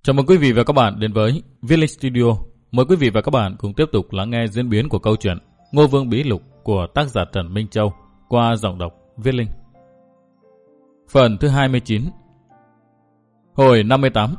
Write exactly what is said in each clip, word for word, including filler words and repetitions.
Chào mừng quý vị và các bạn đến với Viết Linh Studio. Mời quý vị và các bạn cùng tiếp tục lắng nghe diễn biến của câu chuyện Ngô Vương Bí Lục của tác giả Trần Minh Châu qua giọng đọc Viết Linh. Phần thứ hai mươi chín. Hồi năm mươi tám.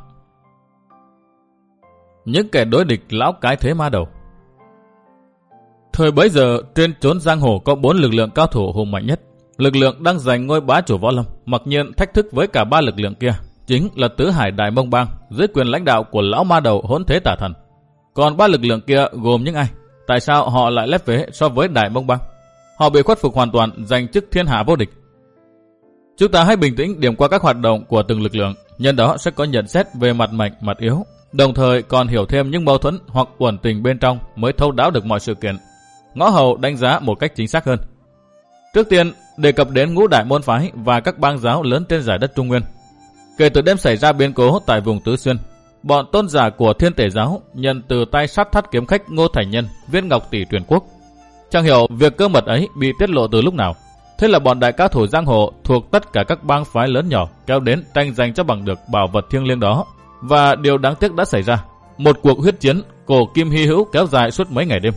Những kẻ đối địch lão cái thế ma đầu. Thời bấy giờ trên chốn giang hồ có bốn lực lượng cao thủ hùng mạnh nhất. Lực lượng đang giành ngôi bá chủ võ lâm, mặc nhiên thách thức với cả ba lực lượng kia, chính là Tứ Hải Đại Mông Bang dưới quyền lãnh đạo của lão ma đầu Hỗn Thế Tà Thần. Còn ba lực lượng kia gồm những ai? Tại sao họ lại lép vế so với Đại Mông Bang? Họ bị khuất phục hoàn toàn, giành chức thiên hạ vô địch. Chúng ta hãy bình tĩnh điểm qua các hoạt động của từng lực lượng, nhân đó sẽ có nhận xét về mặt mạnh, mặt yếu, đồng thời còn hiểu thêm những mâu thuẫn hoặc uẩn tình bên trong mới thấu đáo được mọi sự kiện, ngõ hầu đánh giá một cách chính xác hơn. Trước tiên, đề cập đến ngũ đại môn phái và các bang giáo lớn trên giải đất Trung Nguyên. Kể từ đêm xảy ra biến cố tại vùng Tứ Xuyên, bọn tôn giả của Thiên Tể giáo nhận từ tay sát thắt kiếm khách Ngô Thành Nhân, Viên Ngọc Tỷ truyền quốc. Chẳng hiểu việc cơ mật ấy bị tiết lộ từ lúc nào. Thế là bọn đại cao thủ giang hồ thuộc tất cả các bang phái lớn nhỏ kéo đến tranh giành cho bằng được bảo vật thiêng liêng đó. Và điều đáng tiếc đã xảy ra, một cuộc huyết chiến cổ kim hy hữu kéo dài suốt mấy ngày đêm.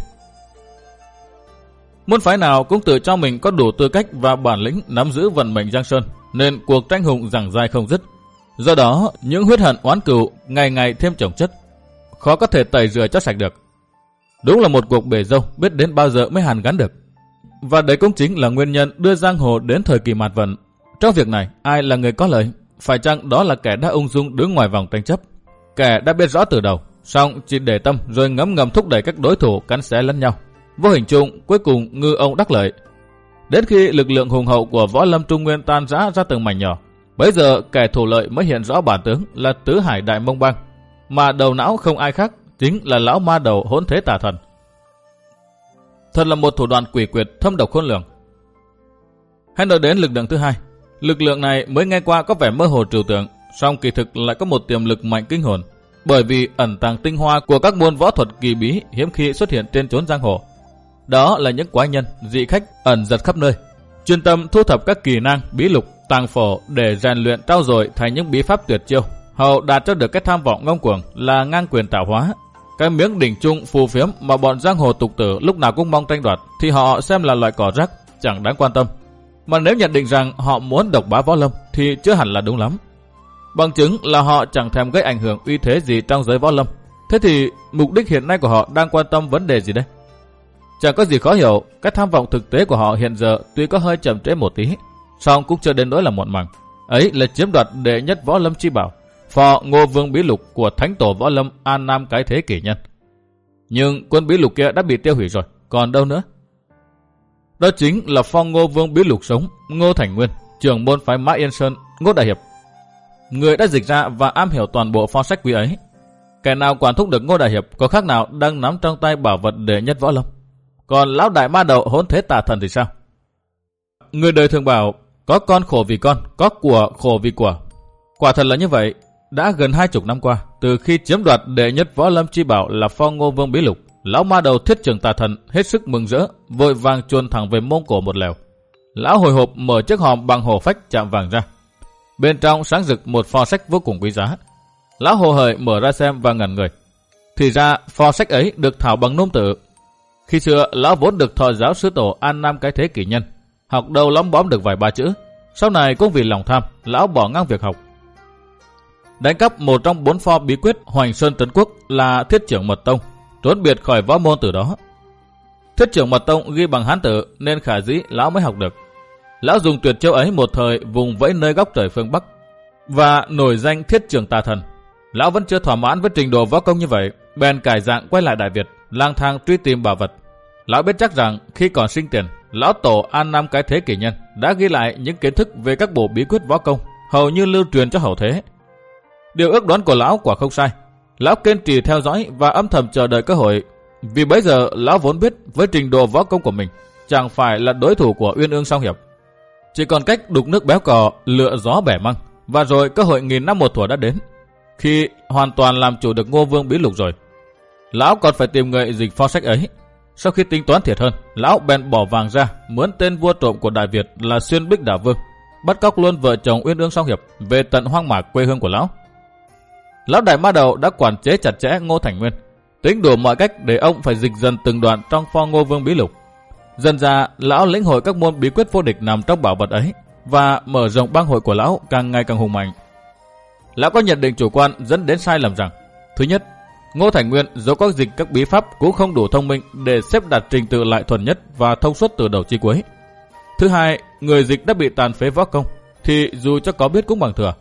Môn phái nào cũng tự cho mình có đủ tư cách và bản lĩnh nắm giữ vận mệnh Giang Sơn, nên cuộc tranh hùng giằng dai không dứt. Do đó, những huyết hận oán cừu ngày ngày thêm chồng chất, khó có thể tẩy rửa cho sạch được. Đúng là một cuộc bể dâu biết đến bao giờ mới hàn gắn được. Và đấy cũng chính là nguyên nhân đưa giang hồ đến thời kỳ mạt vận. Trong việc này, ai là người có lợi? Phải chăng đó là kẻ đã ung dung đứng ngoài vòng tranh chấp, kẻ đã biết rõ từ đầu, song chỉ để tâm rồi ngấm ngầm thúc đẩy các đối thủ cắn xé lẫn nhau. Vô hình chung, cuối cùng ngư ông đắc lợi. Đến khi lực lượng hùng hậu của võ lâm Trung Nguyên tan rã ra từng mảnh nhỏ, bấy giờ kẻ thủ lợi mới hiện rõ bản tướng là Tứ Hải Đại Mông Bang, mà đầu não không ai khác chính là lão ma đầu Hỗn Thế Tà Thần. Thật là một thủ đoạn quỷ quyệt thâm độc khôn lường. Hãy nói đến lực lượng thứ hai. Lực lượng này mới nghe qua có vẻ mơ hồ trừu tượng, song kỳ thực lại có một tiềm lực mạnh kinh hồn, bởi vì ẩn tàng tinh hoa của các môn võ thuật kỳ bí hiếm khi xuất hiện trên chốn giang hồ. Đó là những quái nhân, dị khách ẩn giật khắp nơi, chuyên tâm thu thập các kỳ năng, bí lục, tàng phổ để rèn luyện trau dồi thành những bí pháp tuyệt chiêu, hậu đạt cho được cái tham vọng ngông cuồng là ngang quyền tạo hóa. Cái miếng đỉnh chung phù phiếm mà bọn giang hồ tục tử lúc nào cũng mong tranh đoạt thì họ xem là loại cỏ rác, chẳng đáng quan tâm. Mà nếu nhận định rằng họ muốn độc bá võ lâm thì chưa hẳn là đúng lắm. Bằng chứng là họ chẳng thèm gây ảnh hưởng uy thế gì trong giới võ lâm. Thế thì mục đích hiện nay của họ đang quan tâm vấn đề gì đây? Chẳng có gì khó hiểu, cái tham vọng thực tế của họ hiện giờ tuy có hơi chậm trễ một tí, song cũng chưa đến nỗi là muộn màng. Ấy là chiếm đoạt đệ nhất võ lâm chi bảo, phò Ngô Vương Bí Lục của thánh tổ võ lâm An Nam Cái Thế Kỷ Nhân. Nhưng quân bí lục kia đã bị tiêu hủy rồi, còn đâu nữa? Đó chính là phò Ngô Vương Bí Lục sống, Ngô Thành Nguyên, trưởng môn phái Mã Yên Sơn, Ngô Đại Hiệp, người đã dịch ra và am hiểu toàn bộ pho sách quý ấy. Kẻ nào quản thúc được Ngô Đại Hiệp có khác nào đang nắm trong tay bảo vật đệ nhất võ lâm. Còn lão đại ma đầu Hỗn Thế Tà Thần thì sao? Người đời thường bảo có con khổ vì con, có của khổ vì của. Quả thật là như vậy. Đã gần hai chục năm qua, từ khi chiếm đoạt đệ nhất võ lâm chi bảo là phò Ngô Vương Bí Lục, lão ma đầu Thiết Trưởng Tà Thần hết sức mừng rỡ, vội vàng chuồn thẳng về Mông Cổ một lèo. Lão hồi hộp mở chiếc hòm bằng hổ phách chạm vàng ra. Bên trong sáng rực một pho sách vô cùng quý giá. Lão hồ hởi mở ra xem và ngẩn người. Thì ra pho sách ấy được thảo bằng nôm tử. Khi xưa lão vốn được thọ giáo sư tổ An Nam Cái Thế Kỷ Nhân, học đầu lắm bóm được vài ba chữ. Sau này cũng vì lòng tham, lão bỏ ngang việc học. Đánh cắp một trong bốn pho bí quyết Hoành Sơn Trấn Quốc là Thiết Trưởng Mật Tông, trốn biệt khỏi võ môn từ đó. Thiết Trưởng Mật Tông ghi bằng Hán tử nên khả dĩ lão mới học được. Lão dùng tuyệt chiêu ấy một thời vùng vẫy nơi góc trời phương Bắc và nổi danh Thiết Trưởng Tà Thần. Lão vẫn chưa thỏa mãn với trình độ võ công như vậy, bèn cải dạng quay lại Đại Việt, lang thang truy tìm bảo vật. Lão biết chắc rằng khi còn sinh tiền, lão tổ An Nam Cái Thế Kỷ Nhân đã ghi lại những kiến thức về các bộ bí quyết võ công, hầu như lưu truyền cho hậu thế. Điều ước đoán của lão quả không sai. Lão kiên trì theo dõi và âm thầm chờ đợi cơ hội, vì bấy giờ lão vốn biết với trình độ võ công của mình chẳng phải là đối thủ của Uyên Ương Song Hiệp. Chỉ còn cách đục nước béo cò, lựa gió bẻ măng, và rồi cơ hội nghìn năm một thuở đã đến. Khi hoàn toàn làm chủ được Ngô Vương Bí Lục rồi, lão còn phải tìm người dịch pho sách ấy. Sau khi tính toán thiệt hơn, lão bèn bỏ vàng ra mướn tên vua trộm của Đại Việt là Xuyên Bích Đả Vương, bắt cóc luôn vợ chồng Uyên Ương Song Hiệp về tận hoang mạc quê hương của lão. Lão đại ma đầu đã quản chế chặt chẽ Ngô Thành Nguyên, tính đủ mọi cách để ông phải dịch dần từng đoạn trong Pho Ngô Vương Bí Lục. Dần ra, lão lĩnh hội các môn bí quyết vô địch nằm trong bảo vật ấy và mở rộng bang hội của lão càng ngày càng hùng mạnh. Lão có nhận định chủ quan dẫn đến sai lầm rằng: thứ nhất, Ngô Thành Nguyên dẫu có dịch các bí pháp cũng không đủ thông minh để xếp đặt trình tự lại thuần nhất và thông suốt từ đầu chí cuối. Thứ hai, người dịch đã bị tàn phế võ công, thì dù cho có biết cũng bằng thừa.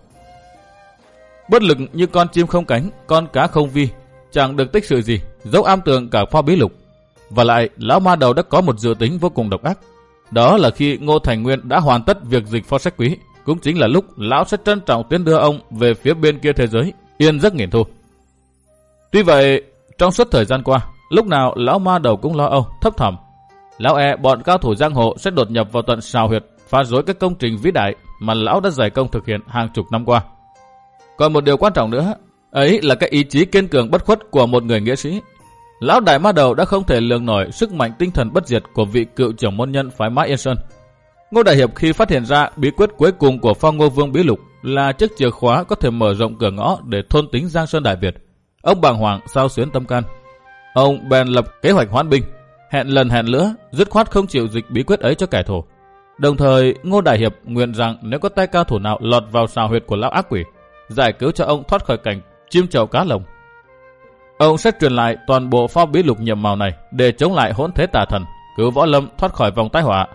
Bất lực như con chim không cánh, con cá không vi, chẳng được tích sự gì, dẫu am tường cả Pho Bí Lục. Và lại, lão ma đầu đã có một dự tính vô cùng độc ác. Đó là khi Ngô Thành Nguyên đã hoàn tất việc dịch pho sách quý, cũng chính là lúc lão sẽ trân trọng tiến đưa ông về phía bên kia thế giới, yên giấc nghỉ thu. Tuy vậy, trong suốt thời gian qua, lúc nào lão ma đầu cũng lo âu, thấp thỏm. Lão e bọn cao thủ giang hồ sẽ đột nhập vào tận sào huyệt, phá rối các công trình vĩ đại mà lão đã dày công thực hiện hàng chục năm qua. Còn một điều quan trọng nữa, ấy là cái ý chí kiên cường bất khuất của một người nghĩa sĩ. Lão đại ma đầu đã không thể lường nổi sức mạnh tinh thần bất diệt của vị cựu trưởng môn nhân phái Mã Yên Sơn. Ngô Đại Hiệp khi phát hiện ra bí quyết cuối cùng của Pho Ngô Vương Bí Lục là chiếc chìa khóa có thể mở rộng cửa ngõ để thôn tính Giang Sơn Đại Việt, ông bàng hoàng xao xuyến tâm can. Ông bèn lập kế hoạch hoãn binh, hẹn lần hẹn lữa, dứt khoát không chịu dịch bí quyết ấy cho kẻ thù. Đồng thời, Ngô Đại Hiệp nguyện rằng nếu có tay cao thủ nào lọt vào sào huyệt của lão ác quỷ, giải cứu cho ông thoát khỏi cảnh chim chầu cá lồng, ông sẽ truyền lại toàn bộ Pho Bí Lục nhiệm màu này để chống lại hỗn thế tà thần, cứu võ lâm thoát khỏi vòng tai họa.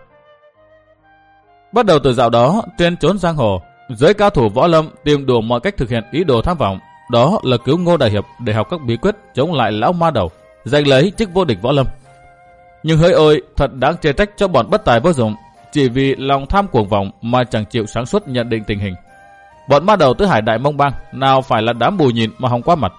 Bắt đầu từ dạo đó, trên chốn giang hồ, giới cao thủ võ lâm tìm đủ mọi cách thực hiện ý đồ tham vọng, đó là cứu Ngô Đại Hiệp để học các bí quyết chống lại lão ma đầu, giành lấy chức vô địch võ lâm. Nhưng hỡi ôi, thật đáng chê trách cho bọn bất tài vô dụng, chỉ vì lòng tham cuồng vọng mà chẳng chịu sáng suốt nhận định tình hình. Bọn ma đầu Tứ Hải Đại Mông Bang nào phải là đám bù nhìn mà hòng qua mặt.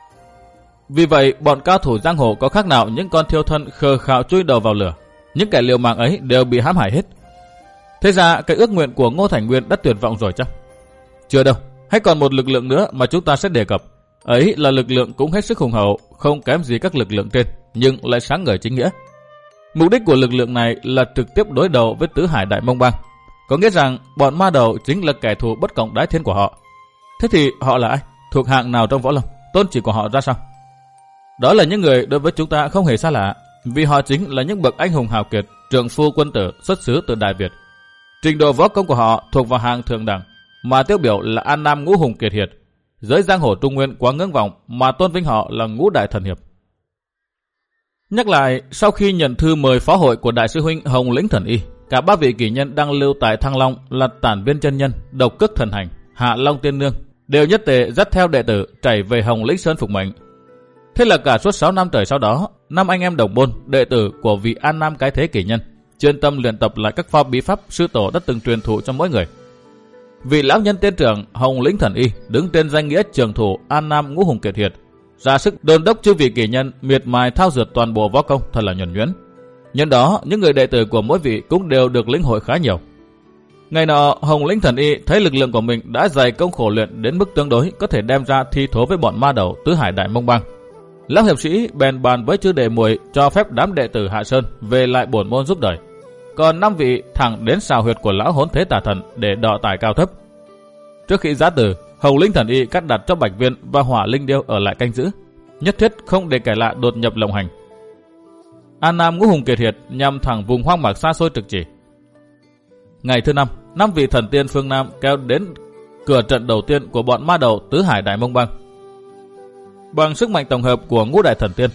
Vì vậy, bọn cao thủ giang hồ có khác nào những con thiêu thân khờ khạo chui đầu vào lửa. Những kẻ liều mạng ấy đều bị hãm hại hết. Thế ra cái ước nguyện của Ngô Thành Nguyên đã tuyệt vọng rồi chăng? Chưa đâu, hay còn một lực lượng nữa mà chúng ta sẽ đề cập. Ấy là lực lượng cũng hết sức hùng hậu, không kém gì các lực lượng trên, nhưng lại sáng ngời chính nghĩa. Mục đích của lực lượng này là trực tiếp đối đầu với Tứ Hải Đại Mông Bang. Có nghĩa rằng bọn ma đầu chính là kẻ thù bất cộng đái thiên của họ. Thế thì họ là ai? Thuộc hạng nào trong võ lâm? Tôn chỉ của họ ra sao? Đó là những người đối với chúng ta không hề xa lạ, vì họ chính là những bậc anh hùng hào kiệt, trượng phu quân tử xuất xứ từ Đại Việt. Trình độ võ công của họ thuộc vào hàng thượng đẳng, mà tiêu biểu là An Nam ngũ hùng kiệt hiệt. Giới giang hồ Trung Nguyên quá ngưỡng vọng mà tôn vinh họ là ngũ đại thần hiệp. Nhắc lại, sau khi nhận thư mời phó hội của đại sư huynh Hồng Lĩnh Thần Y, cả ba vị kỷ nhân đang lưu tại Thăng Long là Tản Viên chân nhân, Độc Cước Thần Hành, Hạ Long Tiên Nương đều nhất tề dắt theo đệ tử chảy về Hồng Lĩnh Sơn phục mệnh. Thế là cả suốt sáu năm trời sau đó, năm anh em đồng môn, đệ tử của vị An Nam cái thế kỷ nhân, chuyên tâm luyện tập lại các pho bí pháp sư tổ đã từng truyền thụ cho mỗi người. Vị lão nhân tiên trưởng Hồng Lĩnh Thần Y đứng trên danh nghĩa trường thủ An Nam ngũ hùng kiệt hiệt, ra sức đôn đốc chư vị kỷ nhân miệt mài thao dượt toàn bộ võ công thật là nhuần nhuyễn. Nhân đó, những người đệ tử của mỗi vị cũng đều được lĩnh hội khá nhiều. Ngày nọ, Hồng Lĩnh Thần Y thấy lực lượng của mình đã dày công khổ luyện đến mức tương đối có thể đem ra thi thố với bọn ma đầu Tứ Hải Đại Mông Bang. Lão hiệp sĩ bèn bàn với chư đệ muội cho phép đám đệ tử Hạ Sơn về lại bổn môn giúp đời. Còn năm vị thẳng đến sào huyệt của lão hỗn thế tà thần để đọ tài cao thấp. Trước khi giã từ, Hồng Lĩnh Thần Y cắt đặt cho Bạch Viên và Hỏa Linh Điêu ở lại canh giữ, nhất thiết không để kẻ lạ đột nhập lộng hành. An Nam ngũ hùng kiệt hiệt nhằm thẳng vùng hoang mạc xa xôi trực chỉ. Ngày thứ năm, năm vị thần tiên phương Nam kéo đến cửa trận đầu tiên của bọn ma đầu Tứ Hải Đại Mông Bang. Bằng sức mạnh tổng hợp của ngũ đại thần tiên,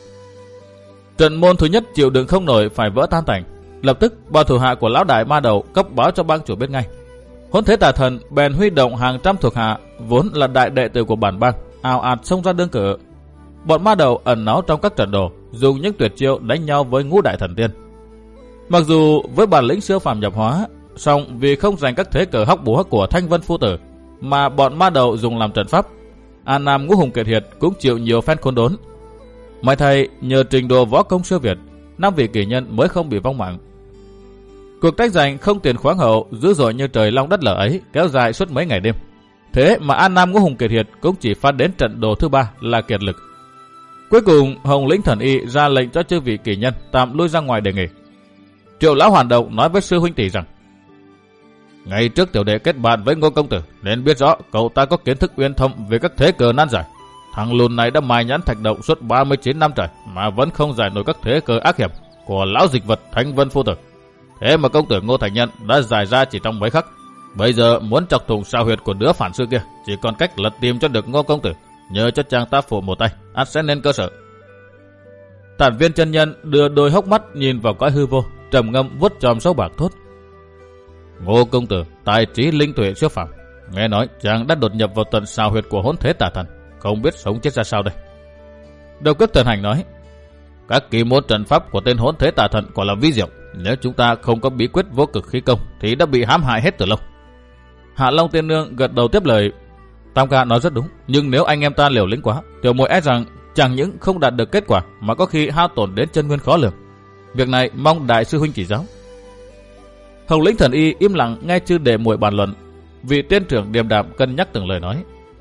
trận môn thứ nhất chịu đựng không nổi phải vỡ tan tành. Lập tức, bọn thủ hạ của lão đại ma đầu cấp báo cho bang chủ biết ngay. Hỗn thế tà thần bèn huy động hàng trăm thuộc hạ vốn là đại đệ tử của bản bang, ào ạt xông ra đương cử. Bọn ma đầu ẩn náu trong các trận đồ, dùng những tuyệt chiêu đánh nhau với ngũ đại thần tiên. Mặc dù với bản lĩnh siêu phàm nhập hóa, song vì không giành các thế cờ hóc búa của Thanh Vân phu tử mà bọn ma đầu dùng làm trận pháp, An Nam ngũ hùng kiệt hiệt cũng chịu nhiều phen khốn đốn. May thay, nhờ trình độ võ công siêu việt, năm vị kỷ nhân mới không bị vong mạng. Cuộc tranh giành không tiền khoáng hậu dữ dội như trời long đất lở ấy kéo dài suốt mấy ngày đêm. Thế mà An Nam ngũ hùng kiệt hiệt cũng chỉ phát đến trận đồ thứ ba là kiệt lực. Cuối cùng, Hồng Lĩnh Thần Y ra lệnh cho chư vị kỷ nhân tạm lui ra ngoài để nghỉ. Triệu lão hoàn động nói với sư huynh tỷ rằng: Ngày trước tiểu đệ kết bạn với Ngô công tử nên biết rõ cậu ta có kiến thức uyên thâm về các thế cờ nan giải. Thằng lùn này đã mài nhãn thạch động suốt ba mươi chín năm trời mà vẫn không giải nổi các thế cờ ác hiểm của lão dịch vật Thanh Vân phu tử. Thế mà công tử Ngô Thành Nhân đã giải ra chỉ trong mấy khắc. Bây giờ muốn chọc thủng sao huyệt của đứa phản sư kia, chỉ còn cách lật tìm cho được Ngô công tử, nhờ cho chàng ta phụ một tay, ắt sẽ nên cơ sở. Tản Viên chân nhân đưa đôi hốc mắt nhìn vào cõi hư vô, trầm ngâm vuốt chòm sâu bạc thốt: Ngô công tử tài trí linh tuệ siêu phàm, nghe nói chàng đã đột nhập vào tận sao huyệt của Hỗn Thế Tà Thần, không biết sống chết ra sao đây. Đầu Cước Thần Hành nói: Các kỳ môn trận pháp của tên Hỗn Thế Tà Thần quả là vi diệu, nếu chúng ta không có bí quyết vô cực khí công thì đã bị hãm hại hết từ lâu. Hạ Long Tiên Nương gật đầu tiếp lời: Tam ca nói rất đúng, nhưng nếu anh em ta liều lĩnh quá, tiểu muội e rằng chẳng những không đạt được kết quả mà có khi hao tổn đến chân nguyên khó lường. Việc này mong đại sư huynh chỉ giáo. Hồng Lĩnh Thần Y im lặng nghe chư đệ muội bàn luận, vị tiên trưởng điềm đạm cân nhắc từng lời nói.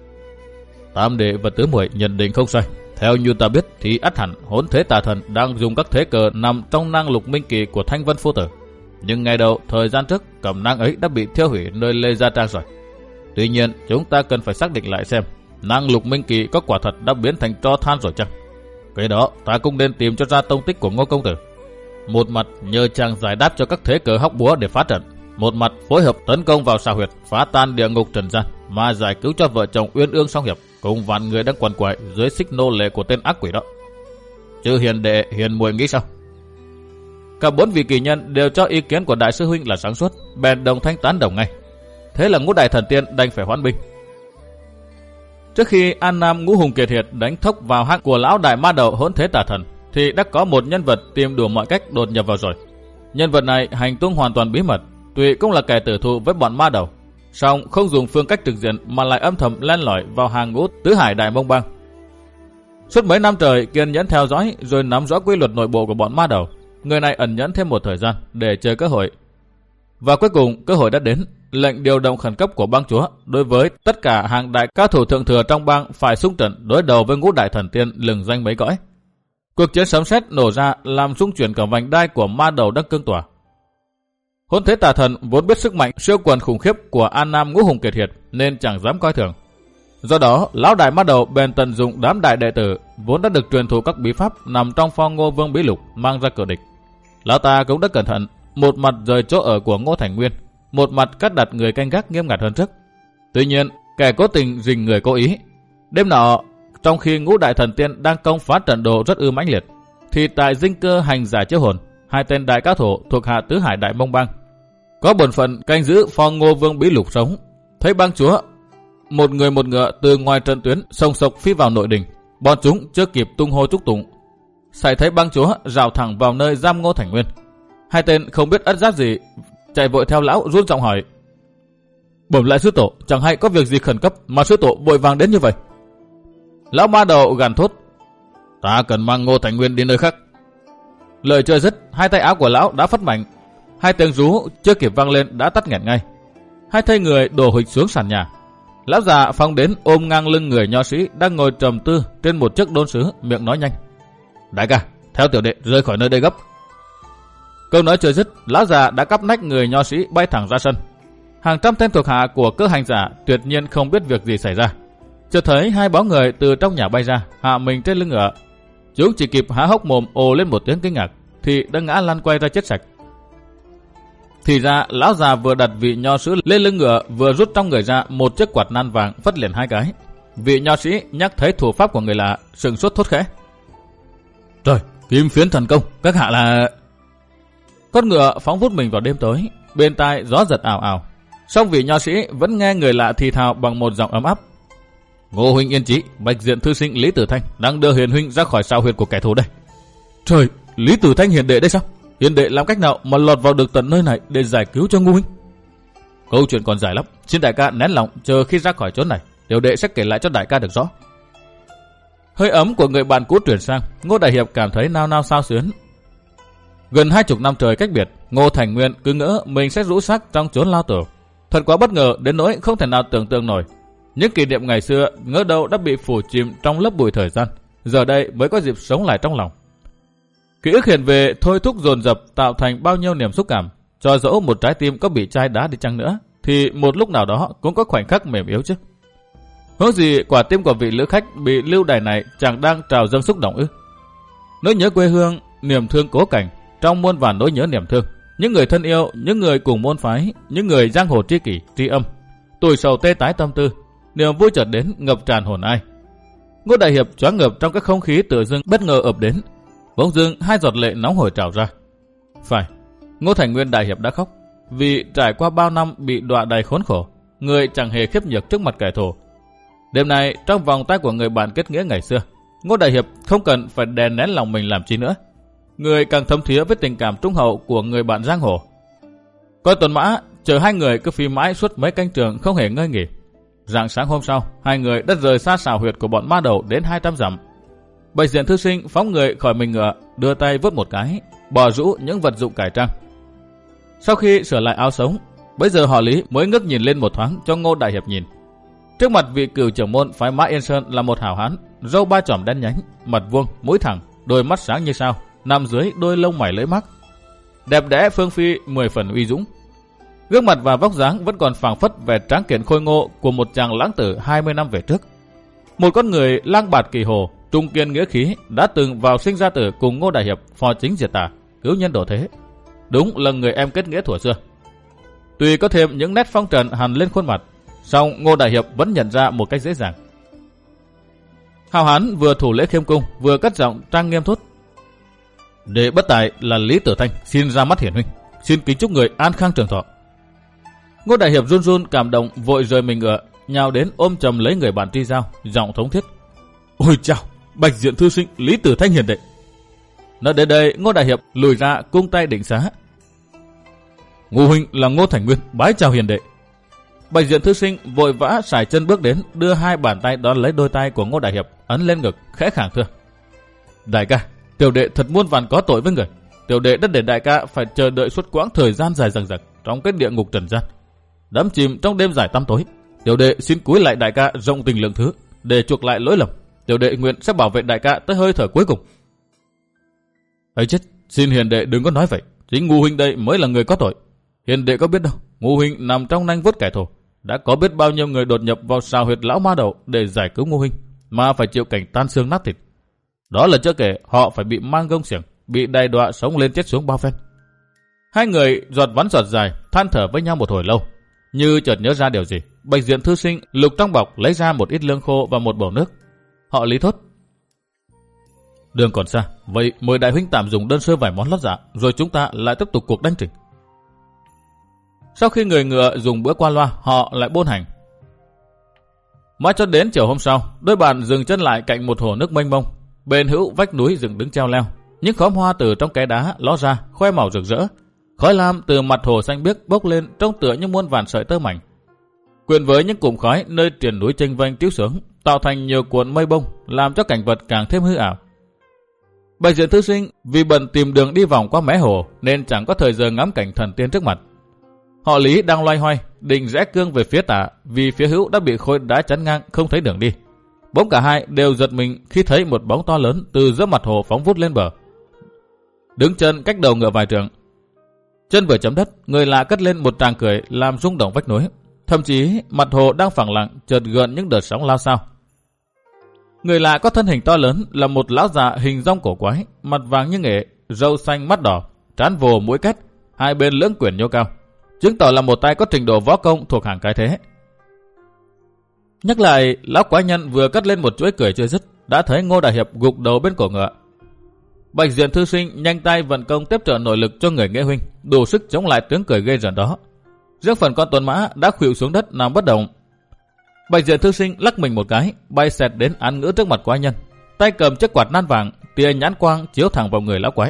Tam đệ và tứ muội nhận định không sai. Theo như ta biết thì ắt hẳn Hỗn Thế Tà Thần đang dùng các thế cờ nằm trong năng lục minh kỳ của Thanh Vân phu tử. Nhưng ngày đầu thời gian trước cẩm nang ấy đã bị thiêu hủy nơi Lê Gia Trang rồi. Tuy nhiên chúng ta cần phải xác định lại xem năng lục minh kỳ có quả thật đã biến thành tro than rồi chăng. Cái đó ta cũng nên tìm cho ra tông tích của Ngô công tử. Một mặt nhờ chàng giải đáp cho các thế cờ hóc búa để phá trận, một mặt phối hợp tấn công vào xà huyệt phá tan địa ngục trần gian mà giải cứu cho vợ chồng uyên ương song hiệp cùng vạn người đang quằn quại dưới xích nô lệ của tên ác quỷ đó. Chứ hiền đệ hiền muội nghĩ sao? Cả bốn vị kỳ nhân đều cho ý kiến của đại sư huynh là sáng suốt, bèn đồng thanh tán đồng ngay. Thế là Ngũ Đại Thần Tiên đành phải hoãn binh. Trước khi An Nam Ngũ Hùng Kiệt Hiệt đánh thốc vào hang của lão đại ma đầu Hỗn Thế Tà Thần, thì đã có một nhân vật tìm đủ mọi cách đột nhập vào rồi. Nhân vật này hành tung hoàn toàn bí mật, tuy cũng là kẻ tử thù với bọn ma đầu, song không dùng phương cách trực diện mà lại âm thầm len lỏi vào hàng ngũ tứ hải đại mông bang. Suốt mấy năm trời kiên nhẫn theo dõi rồi nắm rõ quy luật nội bộ của bọn ma đầu, người này ẩn nhẫn thêm một thời gian để chờ cơ hội. Và cuối cùng cơ hội đã đến, lệnh điều động khẩn cấp của bang chúa đối với tất cả hàng đại cao thủ thượng thừa trong bang phải xung trận đối đầu với Ngũ Đại Thần Tiên lừng danh mấy cõi. Cuộc chiến sấm sét nổ ra làm xung chuyển cả vành đai của ma đầu đang cương tỏa. Hỗn Thế Tà Thần vốn biết sức mạnh siêu quần khủng khiếp của An Nam Ngũ Hùng Kiệt Hiệt nên chẳng dám coi thường. Do đó, lão đại ma đầu bèn tận dụng đám đại đệ tử vốn đã được truyền thụ các bí pháp nằm trong Phong Ngô Vương bí lục mang ra cửa địch. Lão ta cũng đã cẩn thận, một mặt rời chỗ ở của Ngô Thành Nguyên, một mặt cắt đặt người canh gác nghiêm ngặt hơn trước. Tuy nhiên, kẻ cố tình rình người cố ý. Đêm nọ, trong khi Ngũ Đại Thần Tiên đang công phá trận đồ rất ư mãnh liệt, thì tại dinh cơ hành giả chiếu hồn, hai tên đại cao thủ thuộc hạ tứ hải đại mông bang có bổn phận canh giữ Phong Ngô Vương bí lục sống, thấy bang chúa một người một ngựa từ ngoài trận tuyến sông sộc phi vào nội đình, bọn chúng chưa kịp tung hô chúc tụng, sải thấy bang chúa rào thẳng vào nơi giam Ngô Thành Nguyên. Hai tên không biết ất giáp gì chạy vội theo lão run giọng hỏi: Bẩm lại sư tổ, chẳng hay có việc gì khẩn cấp mà sư tổ vội vàng đến như vậy? Lão ma đầu gằn thốt: Ta cần mang Ngô Thành Nguyên đi nơi khác. Lời chưa dứt, hai tay áo của lão đã phất mạnh, hai tiếng rú chưa kịp vang lên đã tắt nghẹn ngay. Hai thây người đổ hụt xuống sàn nhà. Lão già phóng đến ôm ngang lưng người nho sĩ đang ngồi trầm tư trên một chiếc đôn sứ, miệng nói nhanh: Đại ca, theo tiểu đệ rời khỏi nơi đây gấp. Câu nói chưa dứt, lão già đã cắp nách người nho sĩ bay thẳng ra sân. Hàng trăm tên thuộc hạ của cơ hành giả tuyệt nhiên không biết việc gì xảy ra. Chợt thấy hai bóng người từ trong nhà bay ra, hạ mình trên lưng ngựa. Chúng chỉ kịp há hốc mồm ồ lên một tiếng kinh ngạc thì đã ngã lăn quay ra chết sạch. Thì ra lão già vừa đặt vị nho sĩ lên lưng ngựa, vừa rút trong người ra một chiếc quạt nan vàng phất liền hai cái. Vị nho sĩ nhắc thấy thủ pháp của người lạ, sừng sốt thốt khẽ: Trời, kim phiến thần công, các hạ là... Con ngựa phóng vút mình vào đêm tối, bên tai gió giật ảo ảo. Song vị nho sĩ vẫn nghe người lạ thì thào bằng một giọng ấm áp: Ngô huynh yên chí, bạch diện thư sinh Lý Tử Thanh đang đưa hiền huynh ra khỏi sao huyệt của kẻ thù đây. Trời, Lý Tử Thanh hiền đệ đây sao? Hiền đệ làm cách nào mà lọt vào được tận nơi này để giải cứu cho Ngô huynh? Câu chuyện còn dài lắm, xin đại ca nén lòng, chờ khi ra khỏi chỗ này, tiểu đệ sẽ kể lại cho đại ca được rõ. Hơi ấm của người bạn cũ truyền sang, Ngô Đại Hiệp cảm thấy nao nao xao xuyến. Gần hai chục năm trời cách biệt, Ngô Thành Nguyên cứ ngỡ mình sẽ rũ xác trong chốn lao tử. Thật quá bất ngờ đến nỗi không thể nào tưởng tượng nổi. Những kỷ niệm ngày xưa ngỡ đâu đã bị phủ chìm trong lớp bụi thời gian, giờ đây mới có dịp sống lại trong lòng. Ký ức hiện về thôi thúc dồn dập tạo thành bao nhiêu niềm xúc cảm, cho dẫu một trái tim có bị chai đá đi chăng nữa thì một lúc nào đó cũng có khoảnh khắc mềm yếu chứ. Huống gì quả tim của vị lữ khách bị lưu đày này chẳng đang trào dâng xúc động ư? Nỗi nhớ quê hương, niềm thương cố cảnh, trong muôn vàn nỗi nhớ niềm thương, những người thân yêu, những người cùng môn phái, những người giang hồ tri kỷ, tri âm, tuổi sầu tê tái tâm tư, niềm vui chợt đến ngập tràn hồn ai. Ngô Đại Hiệp choáng ngợp trong các không khí tự dưng bất ngờ ập đến, bỗng dưng hai giọt lệ nóng hổi trào ra. Phải, Ngô Thành Nguyên Đại Hiệp đã khóc, vì trải qua bao năm bị đọa đầy khốn khổ, người chẳng hề khiếp nhược trước mặt kẻ thù. Đêm nay trong vòng tay của người bạn kết nghĩa ngày xưa, Ngô Đại Hiệp không cần phải đè nén lòng mình làm chi nữa. Người càng thấm thía với tình cảm trung hậu của người bạn giang hồ. Coi tuần mã chờ hai người cứ phi mãi suốt mấy canh trường không hề ngơi nghỉ. Rạng sáng hôm sau, hai người đã rời xa xào huyệt của bọn ma đầu đến hai trăm dặm. Bạch Diện thư sinh phóng người khỏi mình ngựa, đưa tay vuốt một cái, bỏ rũ những vật dụng cải trang. Sau khi sửa lại áo sống, bây giờ họ Lý mới ngước nhìn lên một thoáng cho Ngô Đại Hiệp nhìn. Trước mặt vị cửu trưởng môn phái Mã Yên Sơn là một hảo hán, râu ba chòm đen nhánh, mặt vuông, mũi thẳng, đôi mắt sáng như sao, nằm dưới đôi lông mày lưỡi mắc, đẹp đẽ phương phi mười phần uy dũng. Gương mặt và vóc dáng vẫn còn phảng phất vẻ tráng kiện khôi ngô của một chàng lãng tử hai mươi năm về trước. Một con người lang bạt kỳ hồ, trung kiên nghĩa khí, đã từng vào sinh ra tử cùng Ngô Đại Hiệp phò chính diệt tà, cứu nhân độ thế. Đúng là người em kết nghĩa thuở xưa. Tuy có thêm những nét phong trần hằn lên khuôn mặt, song Ngô Đại Hiệp vẫn nhận ra một cách dễ dàng. Hào hán vừa thủ lễ khiêm cung, vừa cất giọng trang nghiêm thốt: Đệ bất tài là Lý Tử Thanh, xin ra mắt hiển huynh, xin kính chúc người an khang trường thọ. Ngô Đại Hiệp run run cảm động, vội rời mình ngựa, nhào đến ôm chầm lấy người bạn tri giao, giọng thống thiết: Ôi chào, Bạch Diện thư sinh Lý Tử Thanh hiền đệ. Nói đến đây, Ngô Đại Hiệp lùi ra cung tay định xá: Ngô huynh là Ngô Thành Nguyên, bái chào hiền đệ. Bạch Diện thư sinh vội vã sải chân bước đến, đưa hai bàn tay đón lấy đôi tay của Ngô Đại Hiệp, ấn lên ngực, khẽ khàng thưa: Đại ca, tiểu đệ thật muôn vàn có tội với người. Tiểu đệ đã để đại ca phải chờ đợi suốt quãng thời gian dài dằng dặc trong cái địa ngục trần gian, đắm chìm trong đêm dài tăm tối. Tiểu đệ xin cúi lại đại ca rộng tình lượng thứ, để chuộc lại lỗi lầm. Tiểu đệ nguyện sẽ bảo vệ đại ca tới hơi thở cuối cùng. Ấy chết, xin hiền đệ đừng có nói vậy. Chính Ngô huynh đây mới là người có tội. Hiền đệ có biết đâu, Ngô huynh nằm trong nanh vuốt kẻ thù, đã có biết bao nhiêu người đột nhập vào sào huyệt lão ma đầu để giải cứu Ngô huynh, mà phải chịu cảnh tan xương nát thịt. Đó là chưa kể họ phải bị mang gông xiềng, bị đày đọa sống lên chết xuống bao phen. Hai người giọt vắn giọt dài, than thở với nhau một hồi lâu. Như chợt nhớ ra điều gì, Bạch Diện thư sinh lục trong bọc lấy ra một ít lương khô và một bầu nước. Họ Lý thốt: Đường còn xa, vậy mời đại huynh tạm dùng đơn sơ vài món lót dạ, rồi chúng ta lại tiếp tục cuộc đánh trình. Sau khi người ngựa dùng bữa qua loa, họ lại buôn hành. Mãi cho đến chiều hôm sau, đôi bạn dừng chân lại cạnh một hồ nước mênh mông. Bên hữu vách núi dựng đứng treo leo, những khóm hoa từ trong cái đá ló ra, khoe màu rực rỡ. Khói lam từ mặt hồ xanh biếc bốc lên, trông tựa như muôn vàn sợi tơ mảnh. Quyện với những cụm khói nơi triền núi chênh vênh trĩu xuống, tạo thành nhiều cuộn mây bông, làm cho cảnh vật càng thêm hư ảo. Bạch Diện thư sinh vì bận tìm đường đi vòng qua mé hồ nên chẳng có thời giờ ngắm cảnh thần tiên trước mặt. Họ Lý đang loay hoay định rẽ cương về phía tả, vì phía hữu đã bị khối đá chắn ngang, không thấy đường đi. Bỗng cả hai đều giật mình khi thấy một bóng to lớn từ giữa mặt hồ phóng vút lên bờ, đứng chân cách đầu ngựa vài trượng. Chân vừa chấm đất, người lạ cất lên một tràng cười làm rung động vách núi. Thậm chí mặt hồ đang phẳng lặng, chợt gợn những đợt sóng lao xao. Người lạ có thân hình to lớn, là một lão già hình rong cổ quái, mặt vàng như nghệ, râu xanh mắt đỏ, trán vồ mũi két, hai bên lưỡng quyển nhô cao, chứng tỏ là một tay có trình độ võ công thuộc hàng cái thế. Nhắc lại, lão quái nhân vừa cất lên một chuỗi cười chưa dứt, đã thấy Ngô Đại Hiệp gục đầu bên cổ ngựa. Bạch Diện thư sinh nhanh tay vận công tiếp trợ nội lực cho người nghĩa huynh, đủ sức chống lại tiếng cười ghê rợn đó. Riêng phần con tuấn mã đã khuỵu xuống đất nằm bất động. Bạch Diện thư sinh lắc mình một cái, bay xẹt đến án ngữ trước mặt quái nhân, tay cầm chiếc quạt nan vàng, tia nhãn quang chiếu thẳng vào người lão quái.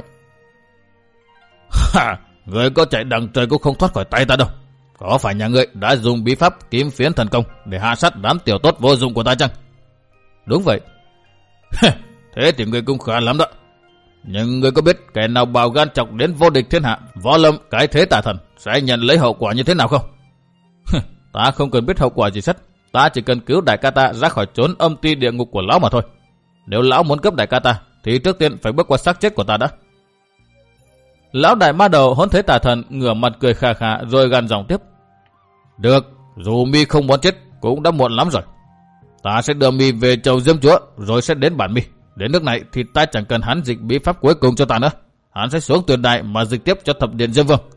Ha, người có chạy đằng trời cũng không thoát khỏi tay ta đâu. Có phải nhà ngươi đã dùng bí pháp kiếm phiến thần công để hạ sát đám tiểu tốt vô dụng của ta chăng? Đúng vậy. Thế thì ngươi cũng khá lắm đó. Nhưng ngươi có biết kẻ nào bào gan chọc đến vô địch thiên hạ, võ lâm cái thế tà thần sẽ nhận lấy hậu quả như thế nào không? Ta không cần biết hậu quả gì hết, ta chỉ cần cứu đại ca ta ra khỏi chốn âm ti địa ngục của lão mà thôi. Nếu lão muốn cướp đại ca ta thì trước tiên phải bước qua xác chết của ta đã. Lão đại ma đầu hỗn thế tà thần ngửa mặt cười khà khà rồi gằn giọng tiếp: Được, dù mi không muốn chết cũng đã muộn lắm rồi. Ta sẽ đưa mi về chầu Diêm Chúa rồi sẽ đến bản mi. Đến nước này thì ta chẳng cần hắn dịch bí pháp cuối cùng cho ta nữa. Hắn sẽ xuống tuyển đại mà dịch tiếp cho thập điện Diêm Vương.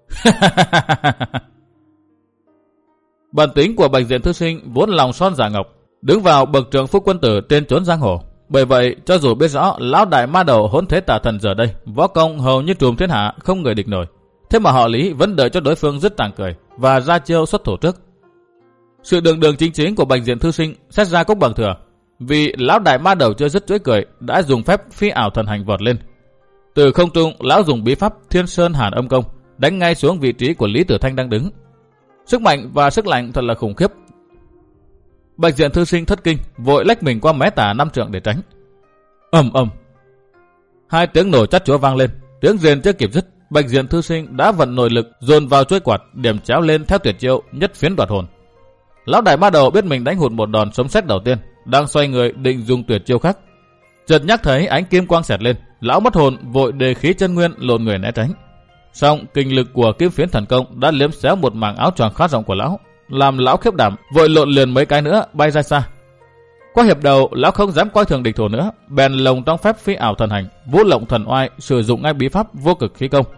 Bản tính của Bạch Diện Thư Sinh vốn lòng son dạ ngọc, đứng vào bậc trưởng phu quân tử trên chốn giang hồ. Bởi vậy, cho dù biết rõ lão đại ma đầu hỗn thế tà thần giờ đây võ công hầu như trùm thiên hạ, không người địch nổi, thế mà họ Lý vẫn đợi cho đối phương dứt tàng cười và ra chiêu xuất thủ trước. Sự đường đường chính chính của Bạch Diện Thư Sinh xét ra cũng bằng thừa, vì lão đại ma đầu chưa dứt chuỗi cười đã dùng phép phi ảo thần hành vọt lên. Từ không trung, lão dùng bí pháp Thiên Sơn Hàn Âm Công đánh ngay xuống vị trí của Lý Tử Thanh đang đứng. Sức mạnh và sức lạnh thật là khủng khiếp. Bạch Diện Thư Sinh thất kinh, vội lách mình qua mé tả năm trượng để tránh. Ầm ầm, hai tiếng nổ chát chúa vang lên, tiếng rền chưa kịp dứt, Bạch Diện Thư Sinh đã vận nội lực dồn vào chuôi quạt, điểm chéo lên theo tuyệt chiêu nhất phiến đoạt hồn. Lão đại ma đầu biết mình đánh hụt một đòn sấm sét đầu tiên, đang xoay người định dùng tuyệt chiêu khác. Chợt nhắc thấy ánh kim quang xẹt lên, lão mất hồn vội đề khí chân nguyên lộn người né tránh. Song kinh lực của kim phiến thần công đã liếm xéo một mảng áo choàng khá rộng của lão, làm lão khiếp đảm, vội lộn liền mấy cái nữa bay ra xa. Qua hiệp đầu, lão không dám coi thường địch thủ nữa, bèn lồng trong phép phi ảo thần hành, vũ lộng thần oai, sử dụng ngay bí pháp vô cực khí công.